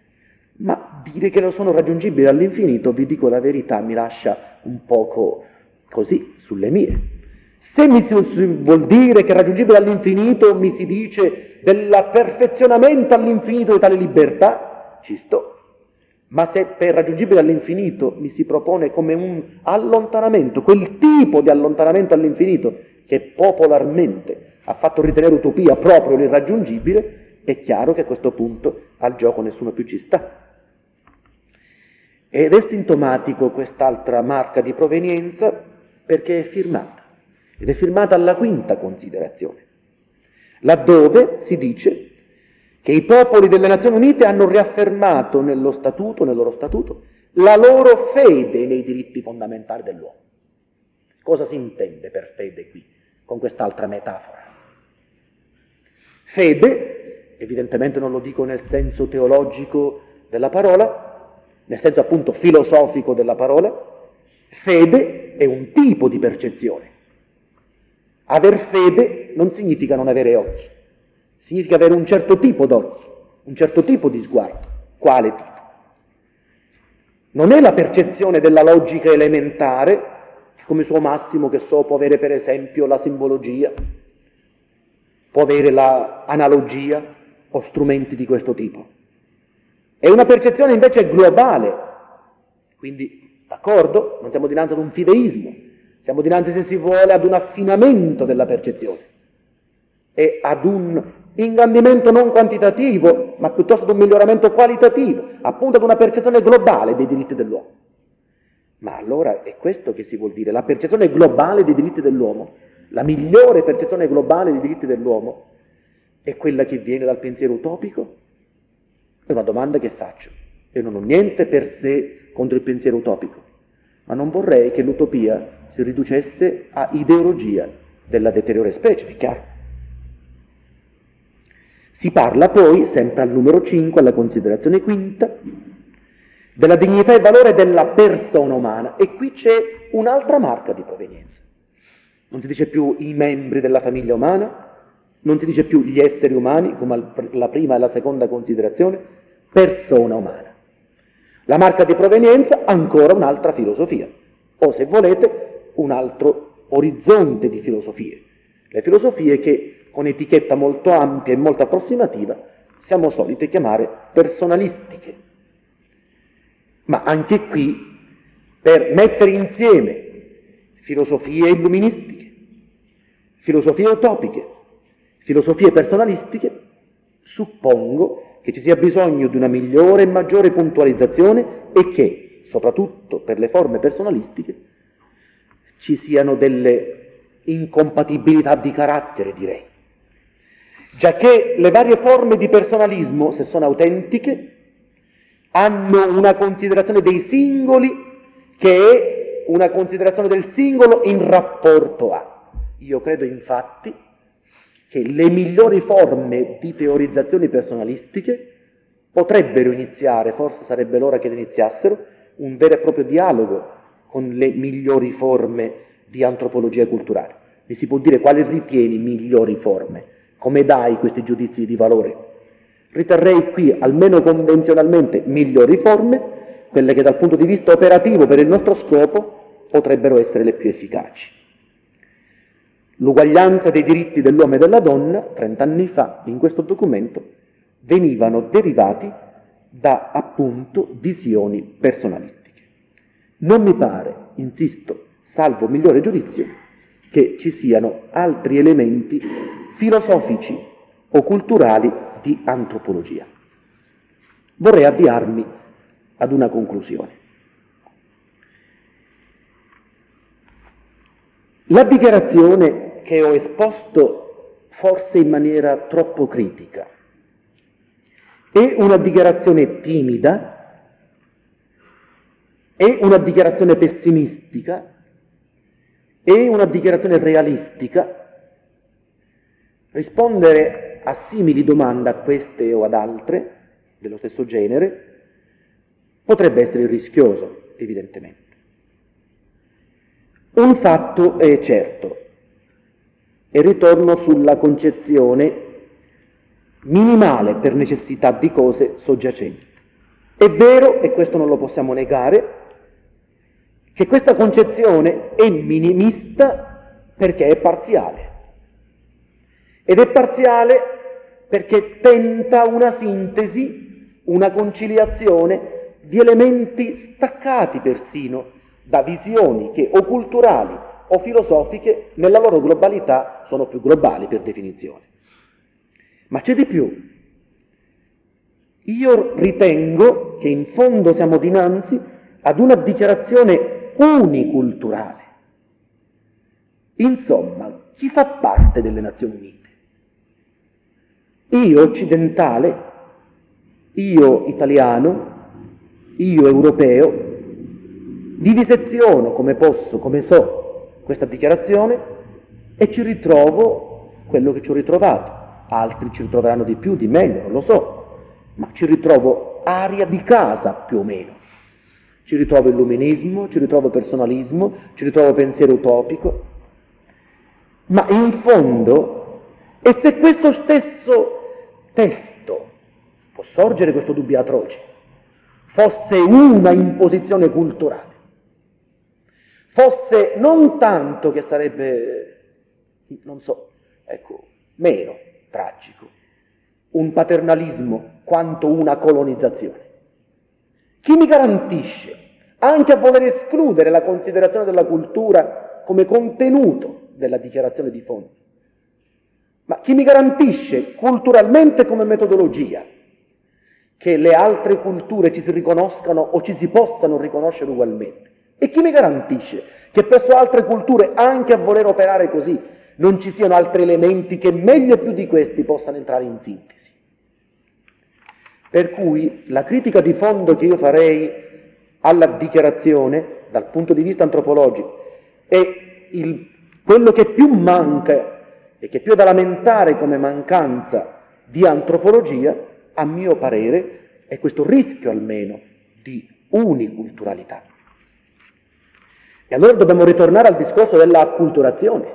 Ma dire che non sono raggiungibili all'infinito, vi dico la verità, mi lascia un poco così, sulle mie. Se mi si vuol dire che raggiungibile all'infinito mi si dice del perfezionamento all'infinito di tale libertà, ci sto. Ma se per raggiungibile all'infinito mi si propone come un allontanamento, quel tipo di allontanamento all'infinito che popolarmente ha fatto ritenere utopia proprio l'irraggiungibile, è chiaro che a questo punto al gioco nessuno più ci sta. Ed è sintomatico quest'altra marca di provenienza perché è firmata, ed è firmata alla quinta considerazione, laddove si dice che i popoli delle Nazioni Unite hanno riaffermato nel loro statuto, la loro fede nei diritti fondamentali dell'uomo. Cosa si intende per fede qui, con quest'altra metafora? Fede, evidentemente non lo dico nel senso teologico della parola, nel senso appunto filosofico della parola, fede è un tipo di percezione. Aver fede non significa non avere occhi. Significa avere un certo tipo d'occhi, un certo tipo di sguardo. Quale tipo? Non è la percezione della logica elementare, che come suo massimo, che so, può avere per esempio la simbologia, può avere l'analogia o strumenti di questo tipo. È una percezione invece globale, quindi, d'accordo, non siamo dinanzi ad un fideismo, siamo dinanzi, se si vuole, ad un affinamento della percezione e ad un ingrandimento non quantitativo, ma piuttosto ad un miglioramento qualitativo, appunto ad una percezione globale dei diritti dell'uomo. Ma allora è questo che si vuol dire, la percezione globale dei diritti dell'uomo, la migliore percezione globale dei diritti dell'uomo è quella che viene dal pensiero utopico? È una domanda che faccio. Io non ho niente per sé contro il pensiero utopico, ma non vorrei che l'utopia si riducesse a ideologia della deteriore specie, è chiaro? Si parla poi, sempre al numero 5, alla considerazione quinta, della dignità e valore della persona umana, e qui c'è un'altra marca di provenienza. Non si dice più i membri della famiglia umana, non si dice più gli esseri umani, come la prima e la seconda considerazione, persona umana. La marca di provenienza, ancora un'altra filosofia, o se volete, un altro orizzonte di filosofie. Le filosofie che, con etichetta molto ampia e molto approssimativa, siamo soliti chiamare personalistiche. Ma anche qui, per mettere insieme filosofie illuministiche, filosofie utopiche, filosofie personalistiche, suppongo che ci sia bisogno di una migliore e maggiore puntualizzazione e che, soprattutto per le forme personalistiche, ci siano delle incompatibilità di carattere, direi. Giacché le varie forme di personalismo, se sono autentiche, hanno una considerazione dei singoli che è una considerazione del singolo in rapporto a. Io credo infatti che le migliori forme di teorizzazioni personalistiche potrebbero iniziare, forse sarebbe l'ora che iniziassero, un vero e proprio dialogo con le migliori forme di antropologia culturale. Mi si può dire quali ritieni migliori forme? Come dai questi giudizi di valore? Riterrei qui, almeno convenzionalmente, migliori forme, quelle che dal punto di vista operativo per il nostro scopo potrebbero essere le più efficaci. L'uguaglianza dei diritti dell'uomo e della donna, 30 anni fa, in questo documento, venivano derivati da, appunto, visioni personalistiche. Non mi pare, insisto, salvo migliore giudizio, che ci siano altri elementi filosofici o culturali di antropologia. Vorrei avviarmi ad una conclusione. La dichiarazione che ho esposto, forse in maniera troppo critica, è una dichiarazione timida, è una dichiarazione pessimistica, è una dichiarazione realistica. Rispondere a simili domande, a queste o ad altre dello stesso genere, potrebbe essere rischioso, evidentemente. Un fatto è certo, e ritorno sulla concezione minimale per necessità di cose soggiacenti. È vero, e questo non lo possiamo negare, che questa concezione è minimista perché è parziale. Ed è parziale perché tenta una sintesi, una conciliazione di elementi staccati persino da visioni che o culturali o filosofiche nella loro globalità sono più globali per definizione. Ma c'è di più. Io ritengo che in fondo siamo dinanzi ad una dichiarazione uniculturale. Insomma, chi fa parte delle Nazioni Unite? Io occidentale, io italiano, io europeo, viviseziono come posso, come so, questa dichiarazione e ci ritrovo quello che ci ho ritrovato. Altri ci ritroveranno di più, di meno, non lo so, ma ci ritrovo aria di casa più o meno. Ci ritrovo illuminismo, ci ritrovo personalismo, ci ritrovo pensiero utopico. Ma in fondo, e se questo stesso testo, può sorgere questo dubbio atroce, fosse una imposizione culturale, fosse non tanto che sarebbe, non so, ecco, meno tragico, un paternalismo quanto una colonizzazione. Chi mi garantisce, anche a voler escludere la considerazione della cultura come contenuto della dichiarazione di fondo, ma chi mi garantisce culturalmente come metodologia che le altre culture ci si riconoscano o ci si possano riconoscere ugualmente? E chi mi garantisce che presso altre culture, anche a voler operare così, non ci siano altri elementi che meglio e più di questi possano entrare in sintesi? Per cui la critica di fondo che io farei alla dichiarazione, dal punto di vista antropologico, è quello che più manca e che più è da lamentare come mancanza di antropologia, a mio parere, è questo rischio almeno di uniculturalità. E allora dobbiamo ritornare al discorso della acculturazione.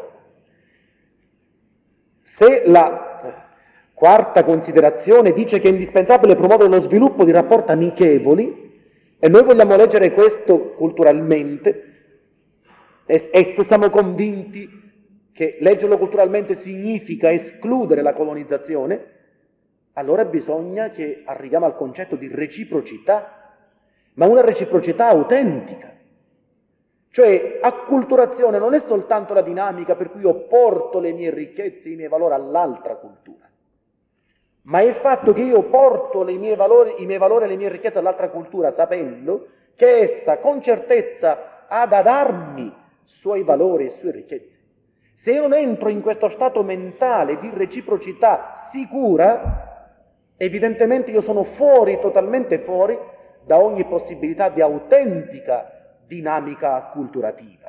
Se la quarta considerazione dice che è indispensabile promuovere lo sviluppo di rapporti amichevoli, e noi vogliamo leggere questo culturalmente, e se siamo convinti che leggerlo culturalmente significa escludere la colonizzazione, allora bisogna che arriviamo al concetto di reciprocità, ma una reciprocità autentica. Cioè, acculturazione non è soltanto la dinamica per cui io porto le mie ricchezze, i miei valori all'altra cultura, ma è il fatto che io porto i miei valori e le mie ricchezze all'altra cultura sapendo che essa con certezza ha da darmi suoi valori e sue ricchezze. Se io non entro in questo stato mentale di reciprocità sicura, evidentemente io sono fuori, totalmente fuori, da ogni possibilità di autentica dinamica acculturativa.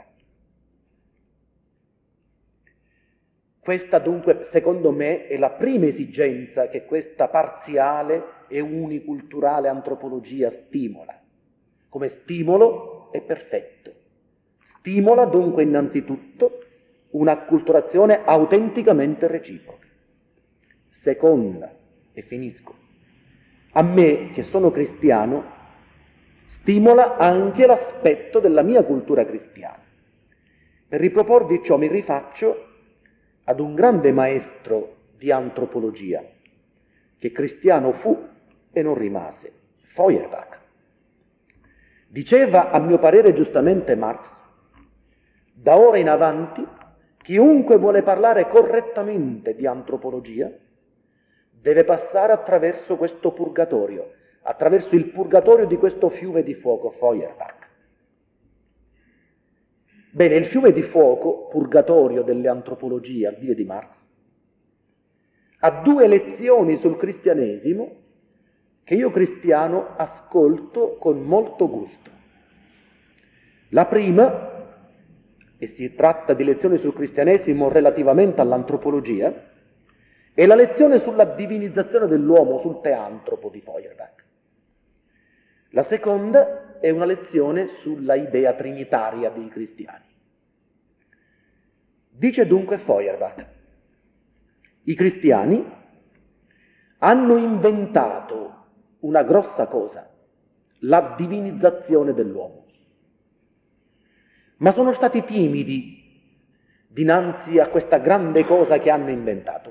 Questa dunque, secondo me, è la prima esigenza che questa parziale e uniculturale antropologia stimola. come stimolo è perfetto. Stimola dunque innanzitutto un'acculturazione autenticamente reciproca. Seconda, e finisco, a me che sono cristiano stimola anche l'aspetto della mia cultura cristiana. Per riproporvi ciò mi rifaccio ad un grande maestro di antropologia, che cristiano fu e non rimase, Feuerbach. Diceva, a mio parere giustamente, Marx: da ora in avanti chiunque vuole parlare correttamente di antropologia deve passare attraverso questo purgatorio, attraverso il purgatorio di questo fiume di fuoco, Feuerbach. Bene, il fiume di fuoco, purgatorio delle antropologie, al dire di Marx, ha due lezioni sul cristianesimo che io cristiano ascolto con molto gusto. La prima, e si tratta di lezioni sul cristianesimo relativamente all'antropologia, è la lezione sulla divinizzazione dell'uomo, sul teantropo di Feuerbach. La seconda è una lezione sulla idea trinitaria dei cristiani. Dice dunque Feuerbach: i cristiani hanno inventato una grossa cosa, la divinizzazione dell'uomo, ma sono stati timidi dinanzi a questa grande cosa che hanno inventato.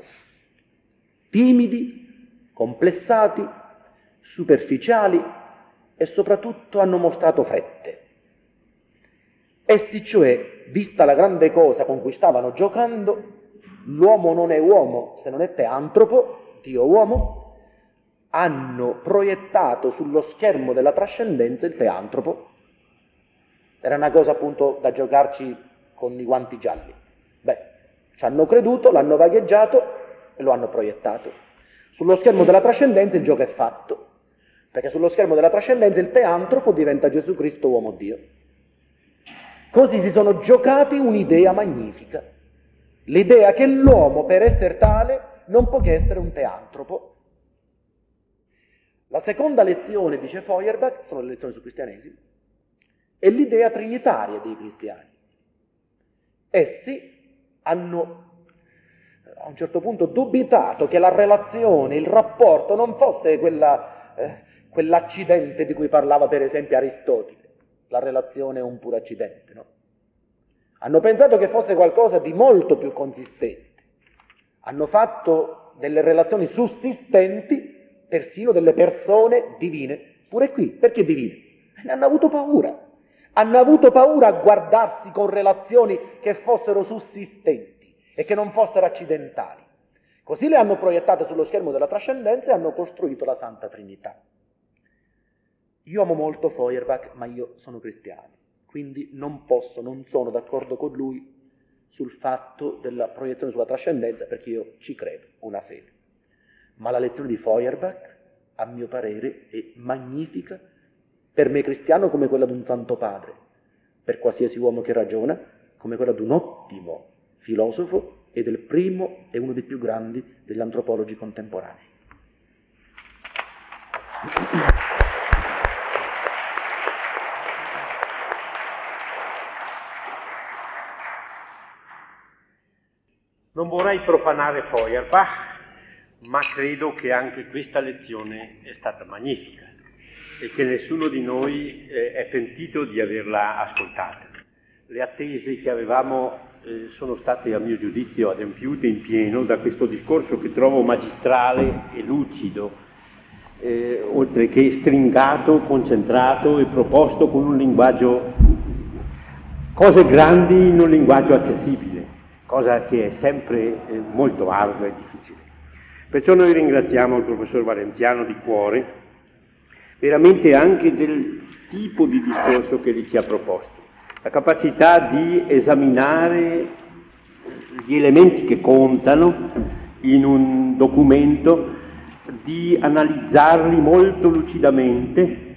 Timidi, complessati, superficiali e soprattutto hanno mostrato frette. Essi cioè, vista la grande cosa con cui stavano giocando, l'uomo non è uomo se non è teantropo, Dio uomo, hanno proiettato sullo schermo della trascendenza il teantropo. Era una cosa appunto da giocarci con i guanti gialli. Beh, ci hanno creduto, l'hanno vagheggiato e lo hanno proiettato. Sullo schermo della trascendenza il gioco è fatto, perché sullo schermo della trascendenza il teantropo diventa Gesù Cristo uomo Dio. Così si sono giocati un'idea magnifica, l'idea che l'uomo per essere tale non può che essere un teantropo. La seconda lezione, dice Feuerbach, sono le lezioni sul cristianesimo, è l'idea trinitaria dei cristiani. Essi hanno a un certo punto dubitato che la relazione, il rapporto non fosse quell'accidente di cui parlava per esempio Aristotele. La relazione è un puro accidente, no? Hanno pensato che fosse qualcosa di molto più consistente. Hanno fatto delle relazioni sussistenti, persino delle persone divine. Pure qui, perché divine? Ne hanno avuto paura. Hanno avuto paura a guardarsi con relazioni che fossero sussistenti e che non fossero accidentali. Così le hanno proiettate sullo schermo della trascendenza e hanno costruito la Santa Trinità. Io amo molto Feuerbach, ma io sono cristiano, quindi non sono d'accordo con lui sul fatto della proiezione sulla trascendenza, perché io ci credo, una fede. Ma la lezione di Feuerbach, a mio parere, è magnifica, per me cristiano come quella di un santo padre, per qualsiasi uomo che ragiona, come quella di un ottimo filosofo e del primo e uno dei più grandi degli antropologi contemporanei. Non vorrei profanare Feuerbach, ma credo che anche questa lezione è stata magnifica e che nessuno di noi è pentito di averla ascoltata. Le attese che avevamo sono state, a mio giudizio, adempiute in pieno da questo discorso che trovo magistrale e lucido, oltre che stringato, concentrato e proposto con un linguaggio, cose grandi in un linguaggio accessibile, cosa che è sempre molto ardua e difficile. Perciò noi ringraziamo il professor Valenziano di cuore, veramente anche del tipo di discorso che egli ci ha proposto, la capacità di esaminare gli elementi che contano in un documento, di analizzarli molto lucidamente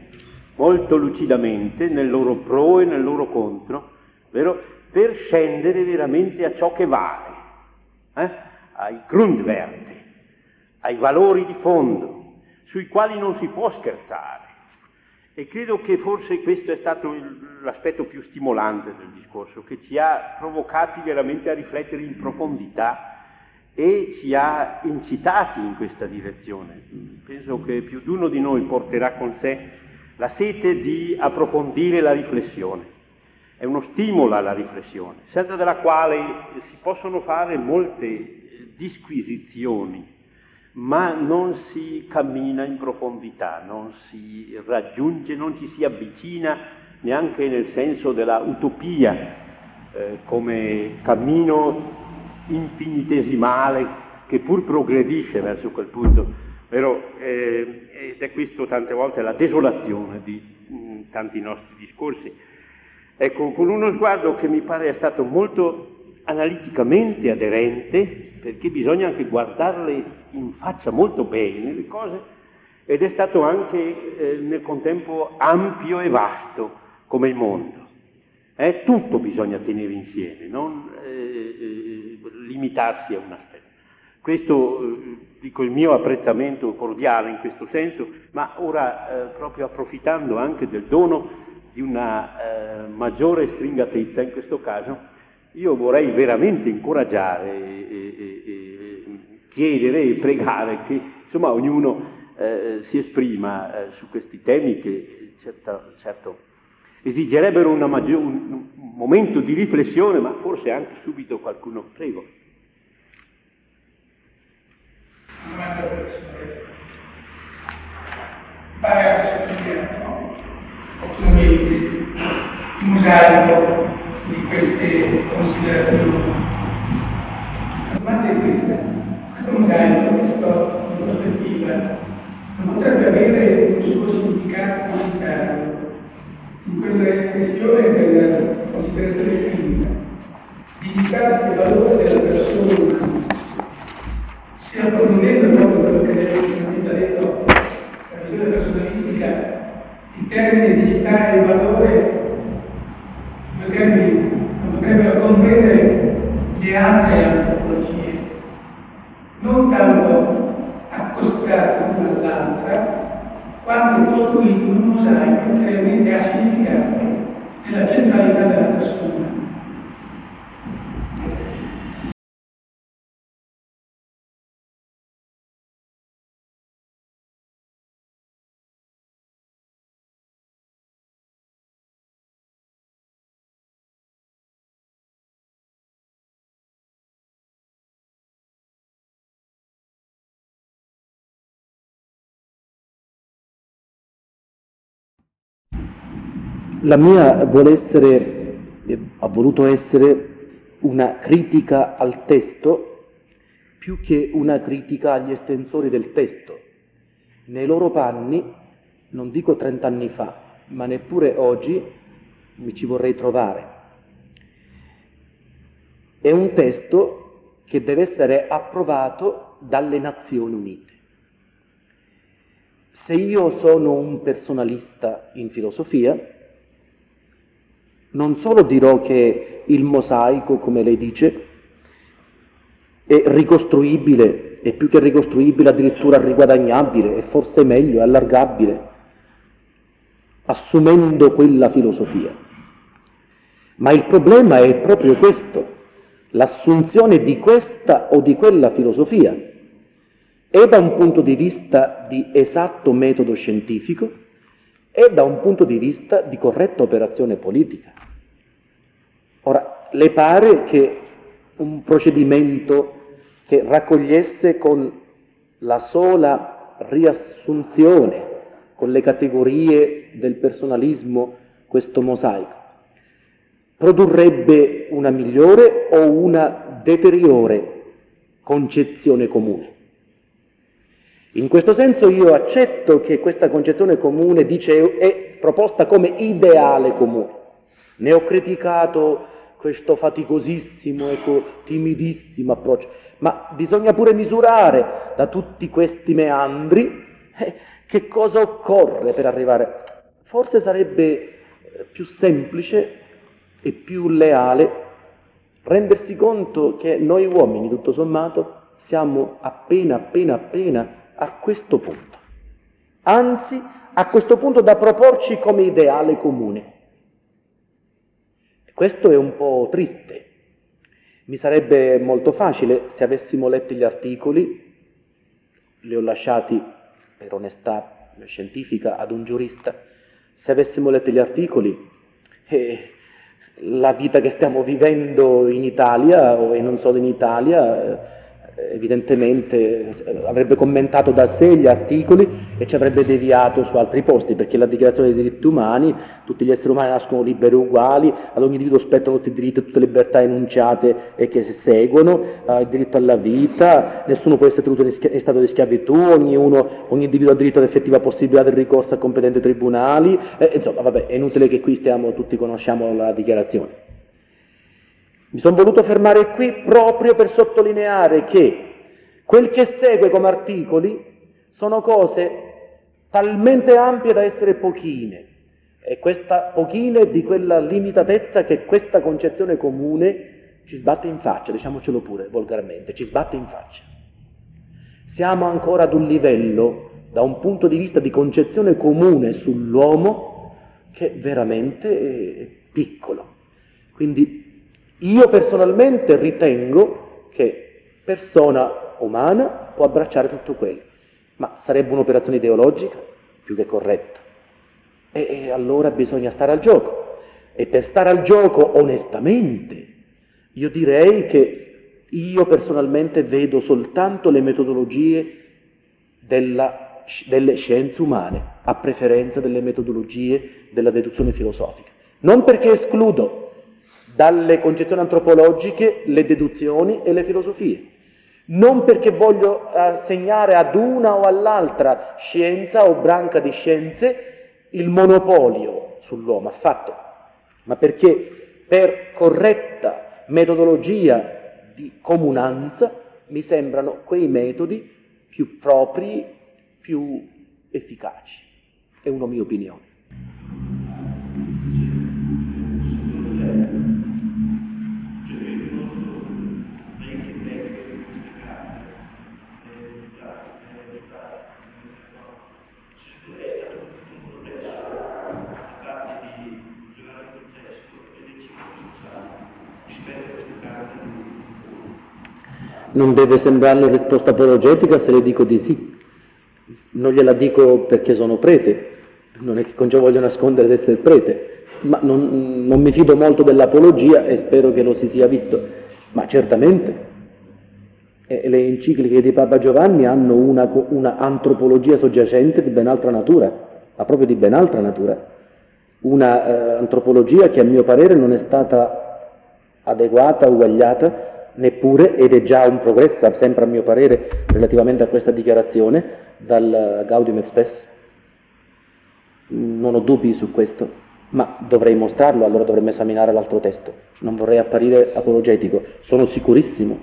nel loro pro e nel loro contro, vero? Per scendere veramente a ciò che vale, ai Grundwerte, ai valori di fondo, sui quali non si può scherzare E credo che forse questo è stato l'aspetto più stimolante del discorso, che ci ha provocati veramente a riflettere in profondità e ci ha incitati in questa direzione. Penso che più di uno di noi porterà con sé la sete di approfondire la riflessione. È uno stimolo alla riflessione, senza della quale si possono fare molte disquisizioni, ma non si cammina in profondità, non si raggiunge, non ci si avvicina neanche nel senso della utopia come cammino infinitesimale che pur progredisce verso quel punto, vero? Ed è questo tante volte la desolazione di tanti nostri discorsi. Ecco, con uno sguardo che mi pare è stato molto analiticamente aderente, perché bisogna anche guardarle in faccia molto bene le cose, ed è stato anche nel contempo ampio e vasto come il mondo. Tutto bisogna tenere insieme, non limitarsi a un aspetto. Questo, dico, il mio apprezzamento cordiale in questo senso, ma ora proprio approfittando anche del dono di una maggiore stringatezza in questo caso, io vorrei veramente incoraggiare chiedere e pregare che insomma ognuno si esprima su questi temi che certo esigerebbero un momento di riflessione, ma forse anche subito qualcuno. Prego. Domanda personale. Pare a sottolineare opportunamente il mosaico di queste considerazioni. La domanda è questa: questo mosaico, questa prospettiva, non potrebbe avere un suo significato comunitario in quella espressione della considerazione clinica, dignità e valore della persona, sia approfondendo proprio quello che lei ha detto, la visione personalistica, il termine dignità e valore, due termini non potrebbero comprendere le altre antropologie, non tanto accostati l'una all'altra, quanto costruito un mosaico che realmente ha significato nella centralità della persona. La mia ha voluto essere una critica al testo più che una critica agli estensori del testo. Nei loro panni, non dico 30 anni fa, ma neppure oggi mi ci vorrei trovare. È un testo che deve essere approvato dalle Nazioni Unite. Se io sono un personalista in filosofia, non solo dirò che il mosaico, come lei dice, è ricostruibile, e più che ricostruibile addirittura riguadagnabile, e forse meglio, è allargabile, assumendo quella filosofia. Ma il problema è proprio questo, l'assunzione di questa o di quella filosofia, e da un punto di vista di esatto metodo scientifico, e da un punto di vista di corretta operazione politica. Ora, le pare che un procedimento che raccogliesse con la sola riassunzione, con le categorie del personalismo, questo mosaico, produrrebbe una migliore o una deteriore concezione comune? In questo senso io accetto che questa concezione comune è proposta come ideale comune. Ne ho criticato questo faticosissimo e timidissimo approccio, ma bisogna pure misurare da tutti questi meandri che cosa occorre per arrivare. Forse sarebbe più semplice e più leale rendersi conto che noi uomini, tutto sommato, siamo appena a questo punto. anzi a questo punto da proporci come ideale comune. Questo è un po' triste. Mi sarebbe molto facile se avessimo letto gli articoli, li ho lasciati per onestà scientifica ad un giurista, se avessimo letto gli articoli, la vita che stiamo vivendo in Italia, e non solo in Italia, evidentemente avrebbe commentato da sé gli articoli e ci avrebbe deviato su altri posti, perché la Dichiarazione dei diritti umani, tutti gli esseri umani nascono liberi e uguali, ad ogni individuo spettano tutti i diritti e tutte le libertà enunciate e che si seguono, il diritto alla vita, nessuno può essere tenuto in stato di schiavitù, ogni individuo ha diritto ad effettiva possibilità del ricorso a competenti tribunali, insomma, vabbè, è inutile che qui tutti conosciamo la Dichiarazione. Mi sono voluto fermare qui proprio per sottolineare che quel che segue come articoli sono cose talmente ampie da essere pochine, e questa pochine è di quella limitatezza che questa concezione comune ci sbatte in faccia, diciamocelo pure volgarmente, ci sbatte in faccia. Siamo ancora ad un livello, da un punto di vista di concezione comune sull'uomo, che veramente è piccolo. Quindi io personalmente ritengo che persona umana può abbracciare tutto quello, ma sarebbe un'operazione ideologica più che corretta. E allora bisogna stare al gioco. E per stare al gioco onestamente, io direi che io personalmente vedo soltanto le metodologie delle scienze umane, a preferenza delle metodologie della deduzione filosofica. Non perché escludo dalle concezioni antropologiche le deduzioni e le filosofie, non perché voglio assegnare ad una o all'altra scienza o branca di scienze il monopolio sull'uomo, affatto, ma perché per corretta metodologia di comunanza mi sembrano quei metodi più propri, più efficaci. È una mia opinione. Non deve sembrarle risposta apologetica se le dico di sì. Non gliela dico perché sono prete, non è che con ciò voglio nascondere di essere prete, ma non mi fido molto dell'apologia e spero che lo si sia visto. Ma certamente le encicliche di Papa Giovanni hanno una antropologia soggiacente di ben altra natura, ma proprio di ben altra natura. Una antropologia che a mio parere non è stata adeguata, uguagliata, neppure, ed è già un progresso, sempre a mio parere, relativamente a questa dichiarazione, dal Gaudium et Spes. Non ho dubbi su questo, ma dovrei mostrarlo, allora dovremmo esaminare l'altro testo. Non vorrei apparire apologetico, sono sicurissimo.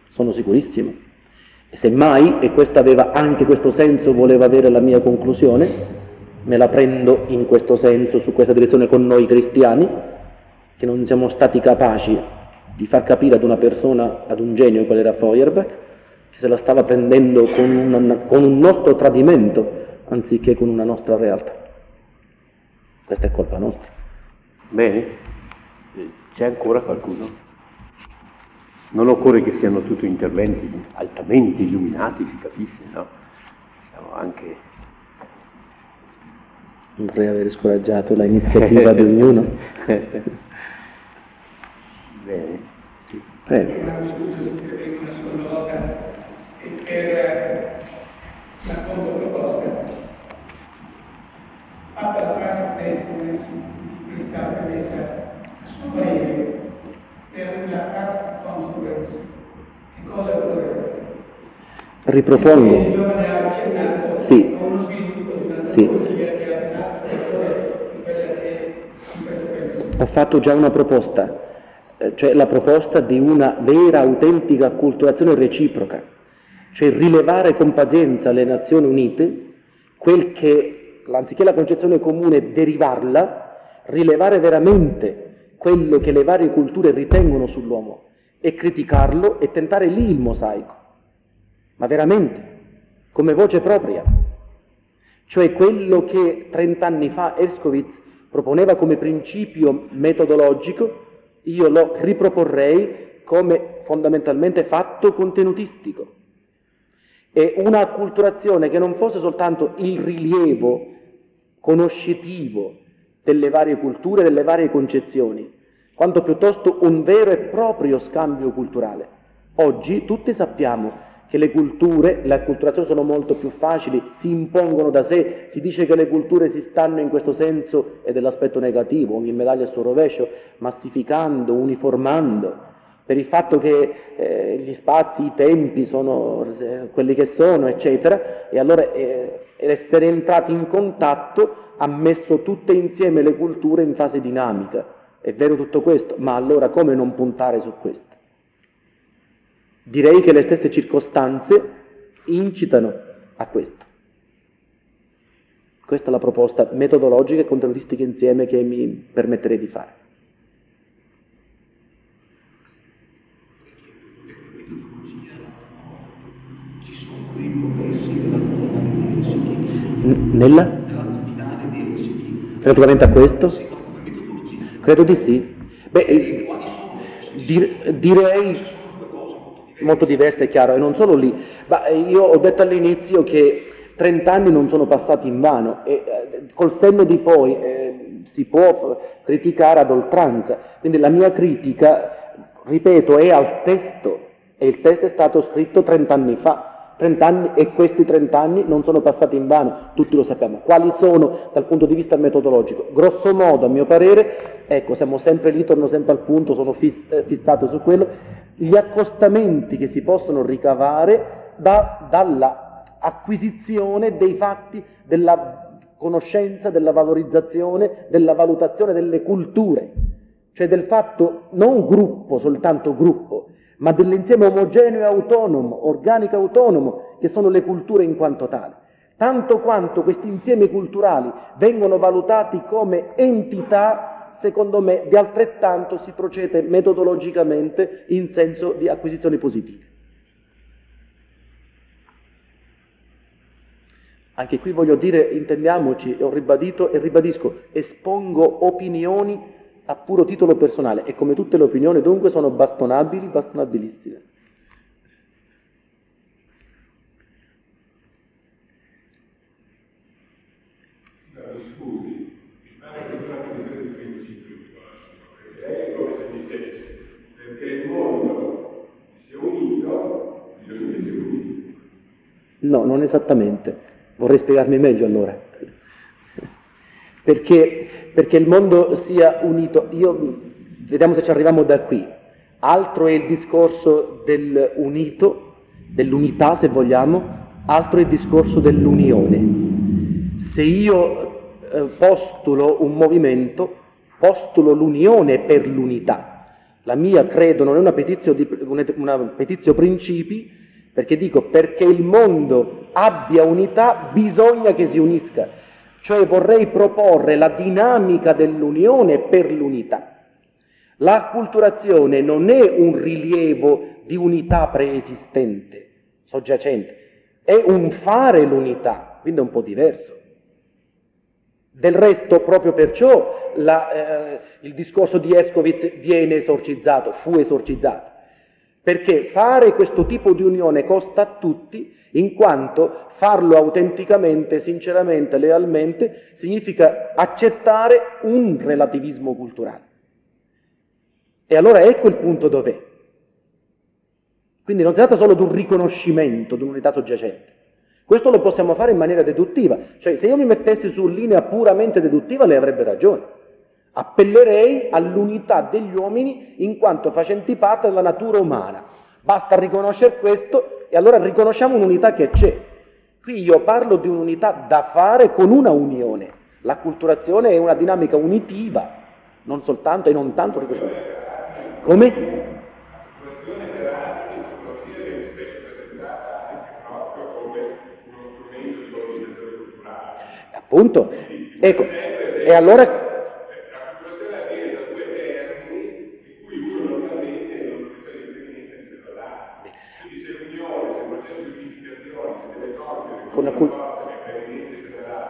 E semmai, e questo aveva anche questo senso, voleva avere la mia conclusione, me la prendo in questo senso, su questa direzione con noi cristiani, che non siamo stati capaci di far capire ad una persona, ad un genio qual era Feuerbach, che se la stava prendendo con un nostro tradimento, anziché con una nostra realtà. Questa è colpa nostra. Bene, c'è ancora qualcuno? Non occorre che siano tutti interventi altamente illuminati, si capisce, no? Siamo anche... Non vorrei aver scoraggiato l'iniziativa di ognuno. Bene. Prego. Una sola volta e per la controproposta fatta la parte testo di questa premessa a suo parere per una parte congruenza che cosa vorrebbe? Ripropongo. Il giovane ha accennato Sì. a uno sviluppo di una Sì. tecnologia che ha appena di quella che è in questa premessa. Ho fatto già una proposta, cioè la proposta di una vera, autentica acculturazione reciproca, cioè rilevare con pazienza alle Nazioni Unite quel che, anziché la concezione comune derivarla, rilevare veramente quello che le varie culture ritengono sull'uomo e criticarlo e tentare lì il mosaico, ma veramente, come voce propria. Cioè quello che 30 anni fa Herskovits proponeva come principio metodologico, io lo riproporrei come fondamentalmente fatto contenutistico. E una acculturazione che non fosse soltanto il rilievo conoscitivo delle varie culture, delle varie concezioni, quanto piuttosto un vero e proprio scambio culturale. Oggi tutti sappiamo che le acculturazioni sono molto più facili, si impongono da sé, si dice che le culture si stanno in questo senso, e dell'aspetto negativo, ogni medaglia a suo rovescio, massificando, uniformando, per il fatto che gli spazi, i tempi sono quelli che sono, eccetera, e allora essere entrati in contatto ha messo tutte insieme le culture in fase dinamica. È vero tutto questo, ma allora come non puntare su questo? Direi che le stesse circostanze incitano a questo. Questa è la proposta metodologica e contenutistica insieme che mi permetterei di fare. Nella? Relativamente a questo? Credo di sì. Beh, direi molto diverse, è chiaro, e non solo lì. Ma io ho detto all'inizio che 30 anni non sono passati invano e col senno di poi si può criticare ad oltranza. Quindi la mia critica, ripeto, è al testo, e il testo è stato scritto 30 anni fa. 30 anni, e questi 30 anni non sono passati invano, tutti lo sappiamo. Quali sono dal punto di vista metodologico? Grosso modo, a mio parere, ecco, siamo sempre lì, torno sempre al punto, sono fissato su quello, gli accostamenti che si possono ricavare dalla acquisizione dei fatti, della conoscenza, della valorizzazione, della valutazione delle culture, cioè del fatto non gruppo, soltanto gruppo, ma dell'insieme omogeneo e autonomo, organico e autonomo, che sono le culture in quanto tali. Tanto quanto questi insiemi culturali vengono valutati come entità, secondo me, di altrettanto si procede metodologicamente in senso di acquisizioni positive. Anche qui voglio dire, intendiamoci, ho ribadito e ribadisco, espongo opinioni a puro titolo personale, e come tutte le opinioni dunque sono bastonabili, bastonabilissime. Scusi, mi pare che sia una questione di principio, lei è come se dicesse, perché il mondo si è unito, bisogna che sia unito. No, non esattamente, vorrei spiegarmi meglio allora. Perché il mondo sia unito, vediamo se ci arriviamo da qui. Altro è il discorso dell'unito, dell'unità se vogliamo, altro è il discorso dell'unione. Se io postulo un movimento, postulo l'unione per l'unità. La mia, credo, non è una petizio principi, perché dico, perché il mondo abbia unità bisogna che si unisca. Cioè vorrei proporre la dinamica dell'unione per l'unità. L'acculturazione non è un rilievo di unità preesistente, soggiacente, è un fare l'unità, quindi è un po' diverso. Del resto, proprio perciò, il discorso di Herskovits viene esorcizzato, fu esorcizzato, perché fare questo tipo di unione costa a tutti, in quanto farlo autenticamente, sinceramente, lealmente, significa accettare un relativismo culturale. E allora ecco il punto dov'è. Quindi non si tratta solo di un riconoscimento di un'unità soggiacente. Questo lo possiamo fare in maniera deduttiva. Cioè, se io mi mettessi su linea puramente deduttiva, lei avrebbe ragione. Appellerei all'unità degli uomini in quanto facenti parte della natura umana. Basta riconoscere questo e allora riconosciamo un'unità che c'è. Qui io parlo di un'unità da fare con una unione. L'acculturazione è una dinamica unitiva, non soltanto e non tanto riconoscimento. Come? L'acculturazione che spesso presentata anche proprio come uno strumento di valorizzazione culturale. Appunto. Ecco, e allora L'acculturazione avviene da due termini di cui uno normalmente è l'organizzazione di esperienza di cellulare. Quindi se l'unione, se il processo di unificazione, se deve togliere con le preminenze cellulari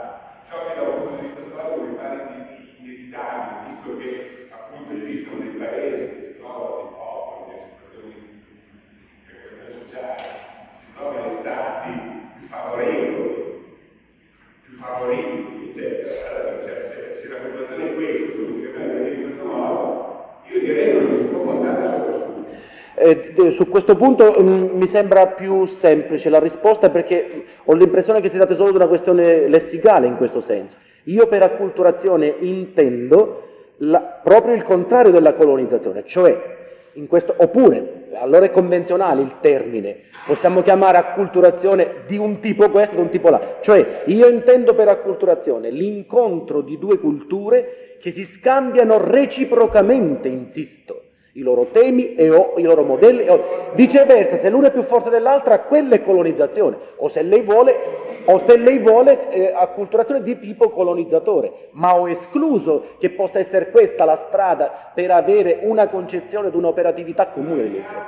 Su questo punto mi sembra più semplice la risposta, perché ho l'impressione che si tratti solo di una questione lessicale in questo senso. Io per acculturazione intendo proprio il contrario della colonizzazione, cioè oppure, allora è convenzionale il termine, possiamo chiamare acculturazione di un tipo questo, di un tipo là, cioè io intendo per acculturazione l'incontro di due culture che si scambiano reciprocamente, insisto, i loro temi e i loro modelli, viceversa, se l'una è più forte dell'altra, quella è colonizzazione, o se lei vuole acculturazione di tipo colonizzatore, ma ho escluso che possa essere questa la strada per avere una concezione di un'operatività comune dell'insieme.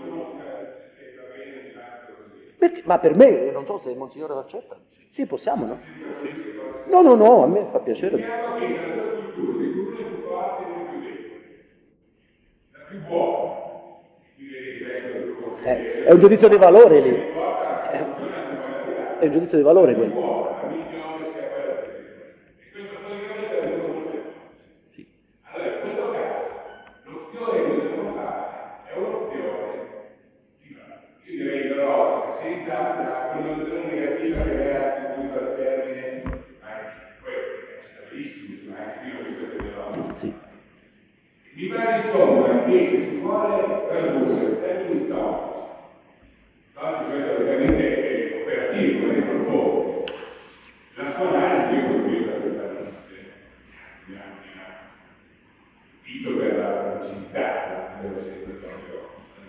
Ma per me, non so se il Monsignore lo accetta. Sì, possiamo, no? No, a me fa piacere. È un giudizio di valore lì. È un giudizio di valore quello. Sì. Allora, in questo caso, l'opzione che dobbiamo fare è un'opzione, io direi ideologica, senza una connotazione negativa che aveva attribuito al termine, anche quello è stabilissimo, anche qui non questo ideologico. Sì. Mi pare insomma che se si vuole tradurre termini storici, cioè ovviamente operativo, come propone, la sua analisi è costruita perfettamente, anzi mi ha invito per la velocità, senza proprio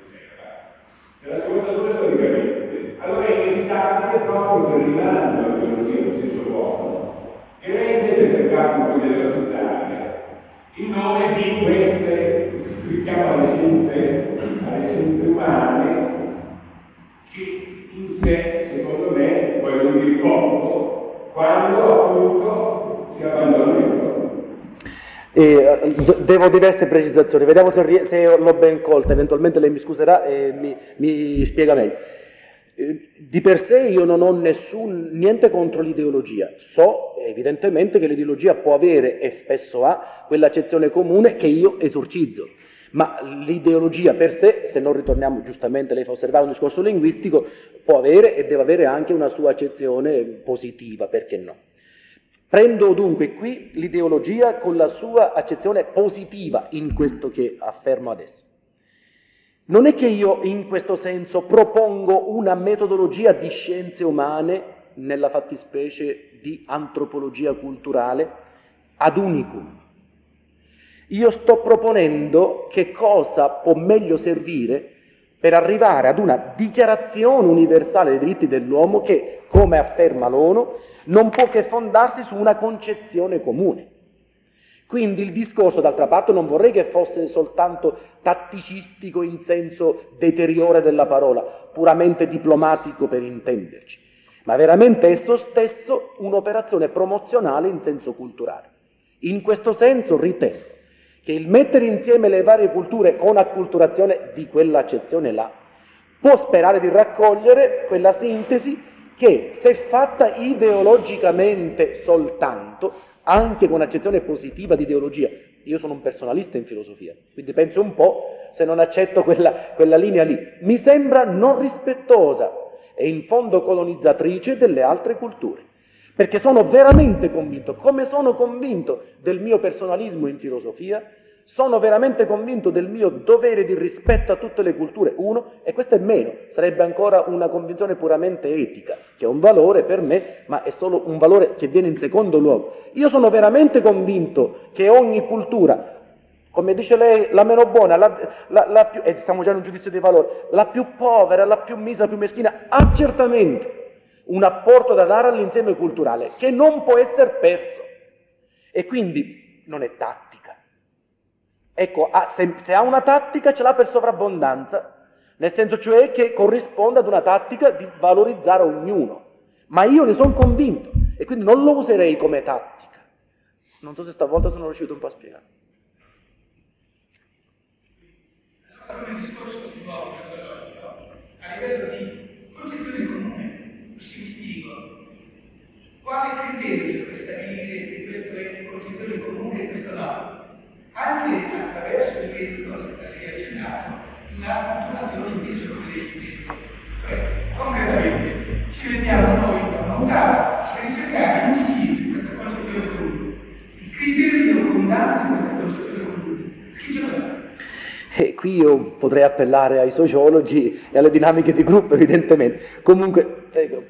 se la sua tradurre storicamente, allora è inevitabile proprio per rimando alla teologia in senso buono, che lei invece ha cercato un po' di esercizzare in nome di queste, richiamo alle scienze umane, che in sé, secondo me, vogliono dire poco, quando appunto si abbandona il corpo. Devo diverse precisazioni, vediamo se l'ho ben colta, eventualmente lei mi scuserà e mi spiega meglio. Di per sé io non ho niente contro l'ideologia, so evidentemente che l'ideologia può avere, e spesso ha, quell'accezione comune che io esorcizzo, ma l'ideologia per sé, se non ritorniamo giustamente, lei fa osservare un discorso linguistico, può avere e deve avere anche una sua accezione positiva, perché no? Prendo dunque qui l'ideologia con la sua accezione positiva in questo che affermo adesso. Non è che io in questo senso propongo una metodologia di scienze umane, nella fattispecie di antropologia culturale, ad unicum. Io sto proponendo che cosa può meglio servire per arrivare ad una dichiarazione universale dei diritti dell'uomo che, come afferma l'ONU, non può che fondarsi su una concezione comune. Quindi il discorso, d'altra parte, non vorrei che fosse soltanto tatticistico in senso deteriore della parola, puramente diplomatico per intenderci, ma veramente esso stesso un'operazione promozionale in senso culturale. In questo senso ritengo che il mettere insieme le varie culture con acculturazione di quell'accezione là può sperare di raccogliere quella sintesi che, se fatta ideologicamente soltanto, anche con accezione positiva di ideologia, io sono un personalista in filosofia, quindi penso un po' se non accetto quella linea lì, mi sembra non rispettosa e in fondo colonizzatrice delle altre culture, perché sono veramente convinto, come sono convinto del mio personalismo in filosofia, sono veramente convinto del mio dovere di rispetto a tutte le culture, e questo è meno, sarebbe ancora una convinzione puramente etica, che è un valore per me, ma è solo un valore che viene in secondo luogo. Io sono veramente convinto che ogni cultura, come dice lei, la meno buona, la più, e stiamo già in un giudizio di valore, la più povera, la più misera, la più meschina, ha certamente un apporto da dare all'insieme culturale, che non può essere perso, e quindi non è tattica. Ecco, se ha una tattica ce l'ha per sovrabbondanza, nel senso cioè che corrisponde ad una tattica di valorizzare ognuno. Ma io ne sono convinto e quindi non lo userei come tattica. Non so se stavolta sono riuscito un po' a spiegare. Allora, come discorso di nuovo a livello di concezione comune, così vi dico, quale criterio per stabilire che questo è concezione comune e questo no? Anche attraverso il metodo che lei ha accennato, l'acculturazione inteso come lei intende. Concretamente, ci vediamo noi intorno a un tavolo per ricercare insieme questa concezione comune, i criteri fondanti di questa concezione comune. Chi ce lo dà? E qui io potrei appellare ai sociologi e alle dinamiche di gruppo, evidentemente. Comunque,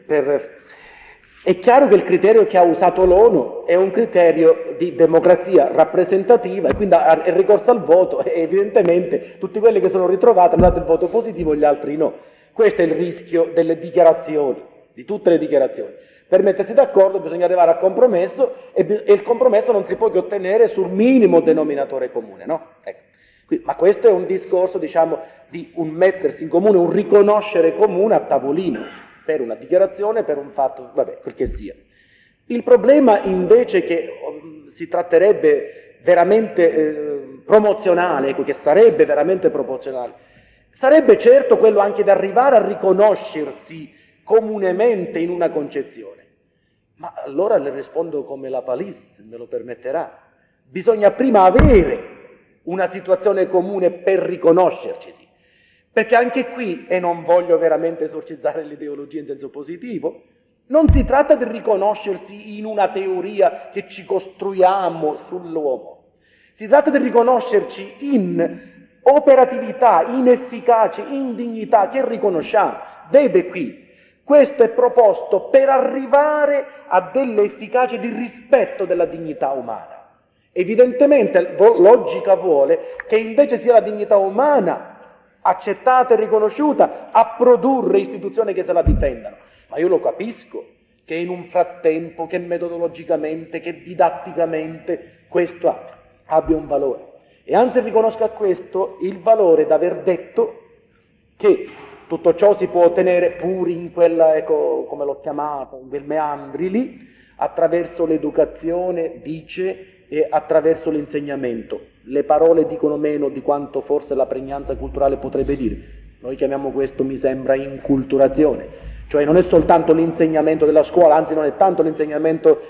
è chiaro che il criterio che ha usato l'ONU è un criterio di democrazia rappresentativa e quindi il ricorso al voto, e evidentemente tutti quelli che sono ritrovati hanno dato il voto positivo e gli altri no. Questo è il rischio delle dichiarazioni, di tutte le dichiarazioni. Per mettersi d'accordo bisogna arrivare al compromesso e il compromesso non si può che ottenere sul minimo denominatore comune, no? Ecco. Ma questo è un discorso, diciamo, di un mettersi in comune, un riconoscere comune a tavolino, per una dichiarazione, per un fatto, vabbè, quel che sia. Il problema invece che si tratterebbe veramente promozionale, ecco, che sarebbe veramente proporzionale, sarebbe certo quello anche di arrivare a riconoscersi comunemente in una concezione. Ma allora le rispondo come la Palisse, me lo permetterà. Bisogna prima avere una situazione comune per riconoscercisi. Perché anche qui, e non voglio veramente esorcizzare l'ideologia in senso positivo, non si tratta di riconoscersi in una teoria che ci costruiamo sull'uomo. Si tratta di riconoscerci in operatività, in efficacia, in dignità che riconosciamo. Vede qui, questo è proposto per arrivare a delle efficacie di rispetto della dignità umana. Evidentemente logica vuole che invece sia la dignità umana accettata e riconosciuta a produrre istituzioni che se la difendano. Ma io lo capisco che in un frattempo, che metodologicamente, che didatticamente questo abbia un valore. E anzi riconosco a questo il valore d'aver detto che tutto ciò si può ottenere pur in quella, ecco, come l'ho chiamato, in quel meandri lì, attraverso l'educazione, dice, e attraverso l'insegnamento. Le parole dicono meno di quanto forse la pregnanza culturale potrebbe dire. Noi chiamiamo questo, mi sembra, inculturazione. Cioè non è soltanto l'insegnamento della scuola, anzi non è tanto l'insegnamento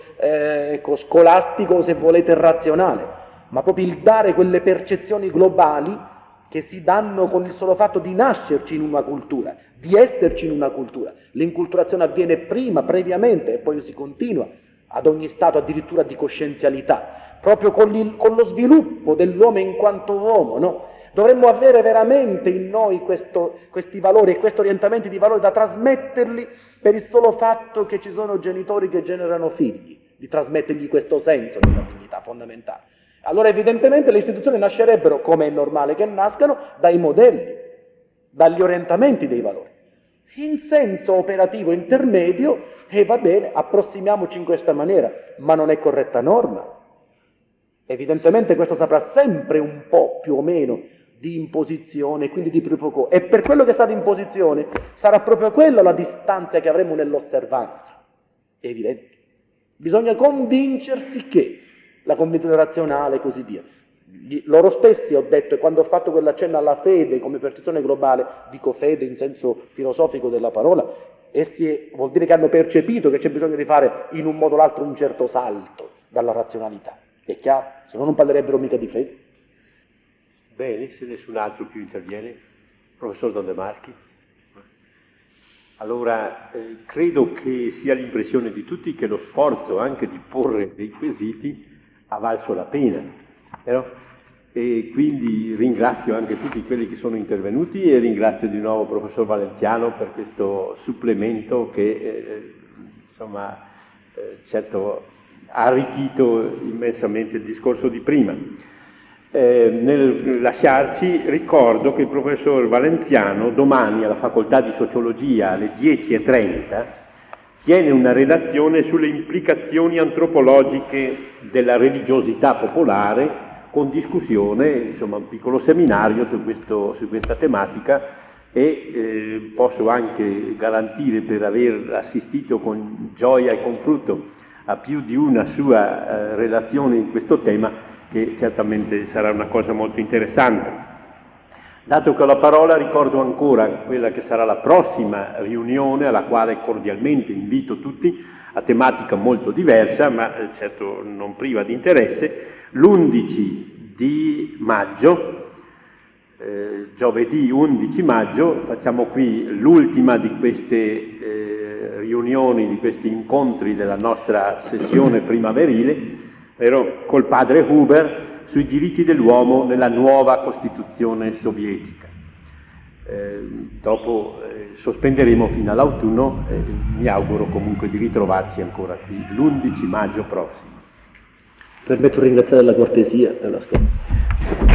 scolastico, se volete, razionale, ma proprio il dare quelle percezioni globali che si danno con il solo fatto di nascerci in una cultura, di esserci in una cultura. L'inculturazione avviene prima, previamente, e poi si continua ad ogni stato addirittura di coscienzialità, proprio con lo sviluppo dell'uomo in quanto uomo, no? Dovremmo avere veramente in noi questi valori e questi orientamenti di valori da trasmetterli per il solo fatto che ci sono genitori che generano figli, di trasmettergli questo senso della dignità fondamentale. Allora evidentemente le istituzioni nascerebbero, come è normale che nascano, dai modelli, dagli orientamenti dei valori. In senso operativo intermedio, va bene, approssimiamoci in questa maniera, ma non è corretta norma. Evidentemente questo saprà sempre un po' più o meno di imposizione, quindi di proprio. E per quello che sta di imposizione sarà proprio quella la distanza che avremo nell'osservanza. È evidente. Bisogna convincersi che la convinzione razionale e così via. Loro stessi, ho detto, e quando ho fatto quell'accenno alla fede come percezione globale, dico fede in senso filosofico della parola, vuol dire che hanno percepito che c'è bisogno di fare in un modo o l'altro un certo salto dalla razionalità. È chiaro? Se no non parlerebbero mica di fede. Bene, se nessun altro più interviene. Professor Don De Marchi. Allora, credo che sia l'impressione di tutti che lo sforzo anche di porre dei quesiti ha valso la pena. E quindi ringrazio anche tutti quelli che sono intervenuti e ringrazio di nuovo il professor Valenziano per questo supplemento che certo ha arricchito immensamente il discorso di prima. Nel lasciarci ricordo che il professor Valenziano domani alla facoltà di sociologia alle 10:30 tiene una relazione sulle implicazioni antropologiche della religiosità popolare, con discussione, insomma un piccolo seminario su questa tematica, e posso anche garantire, per aver assistito con gioia e con frutto a più di una sua relazione in questo tema, che certamente sarà una cosa molto interessante. Dato che ho la parola, ricordo ancora quella che sarà la prossima riunione, alla quale cordialmente invito tutti, a tematica molto diversa, ma certo non priva di interesse, l'11 di maggio, giovedì 11 maggio, facciamo qui l'ultima di queste riunioni, di questi incontri della nostra sessione primaverile, ovvero col padre Huber sui diritti dell'uomo nella nuova Costituzione sovietica. Dopo sospenderemo fino all'autunno, mi auguro comunque di ritrovarci ancora qui l'11 maggio prossimo. Permetto di ringraziare la cortesia dell'ascolto.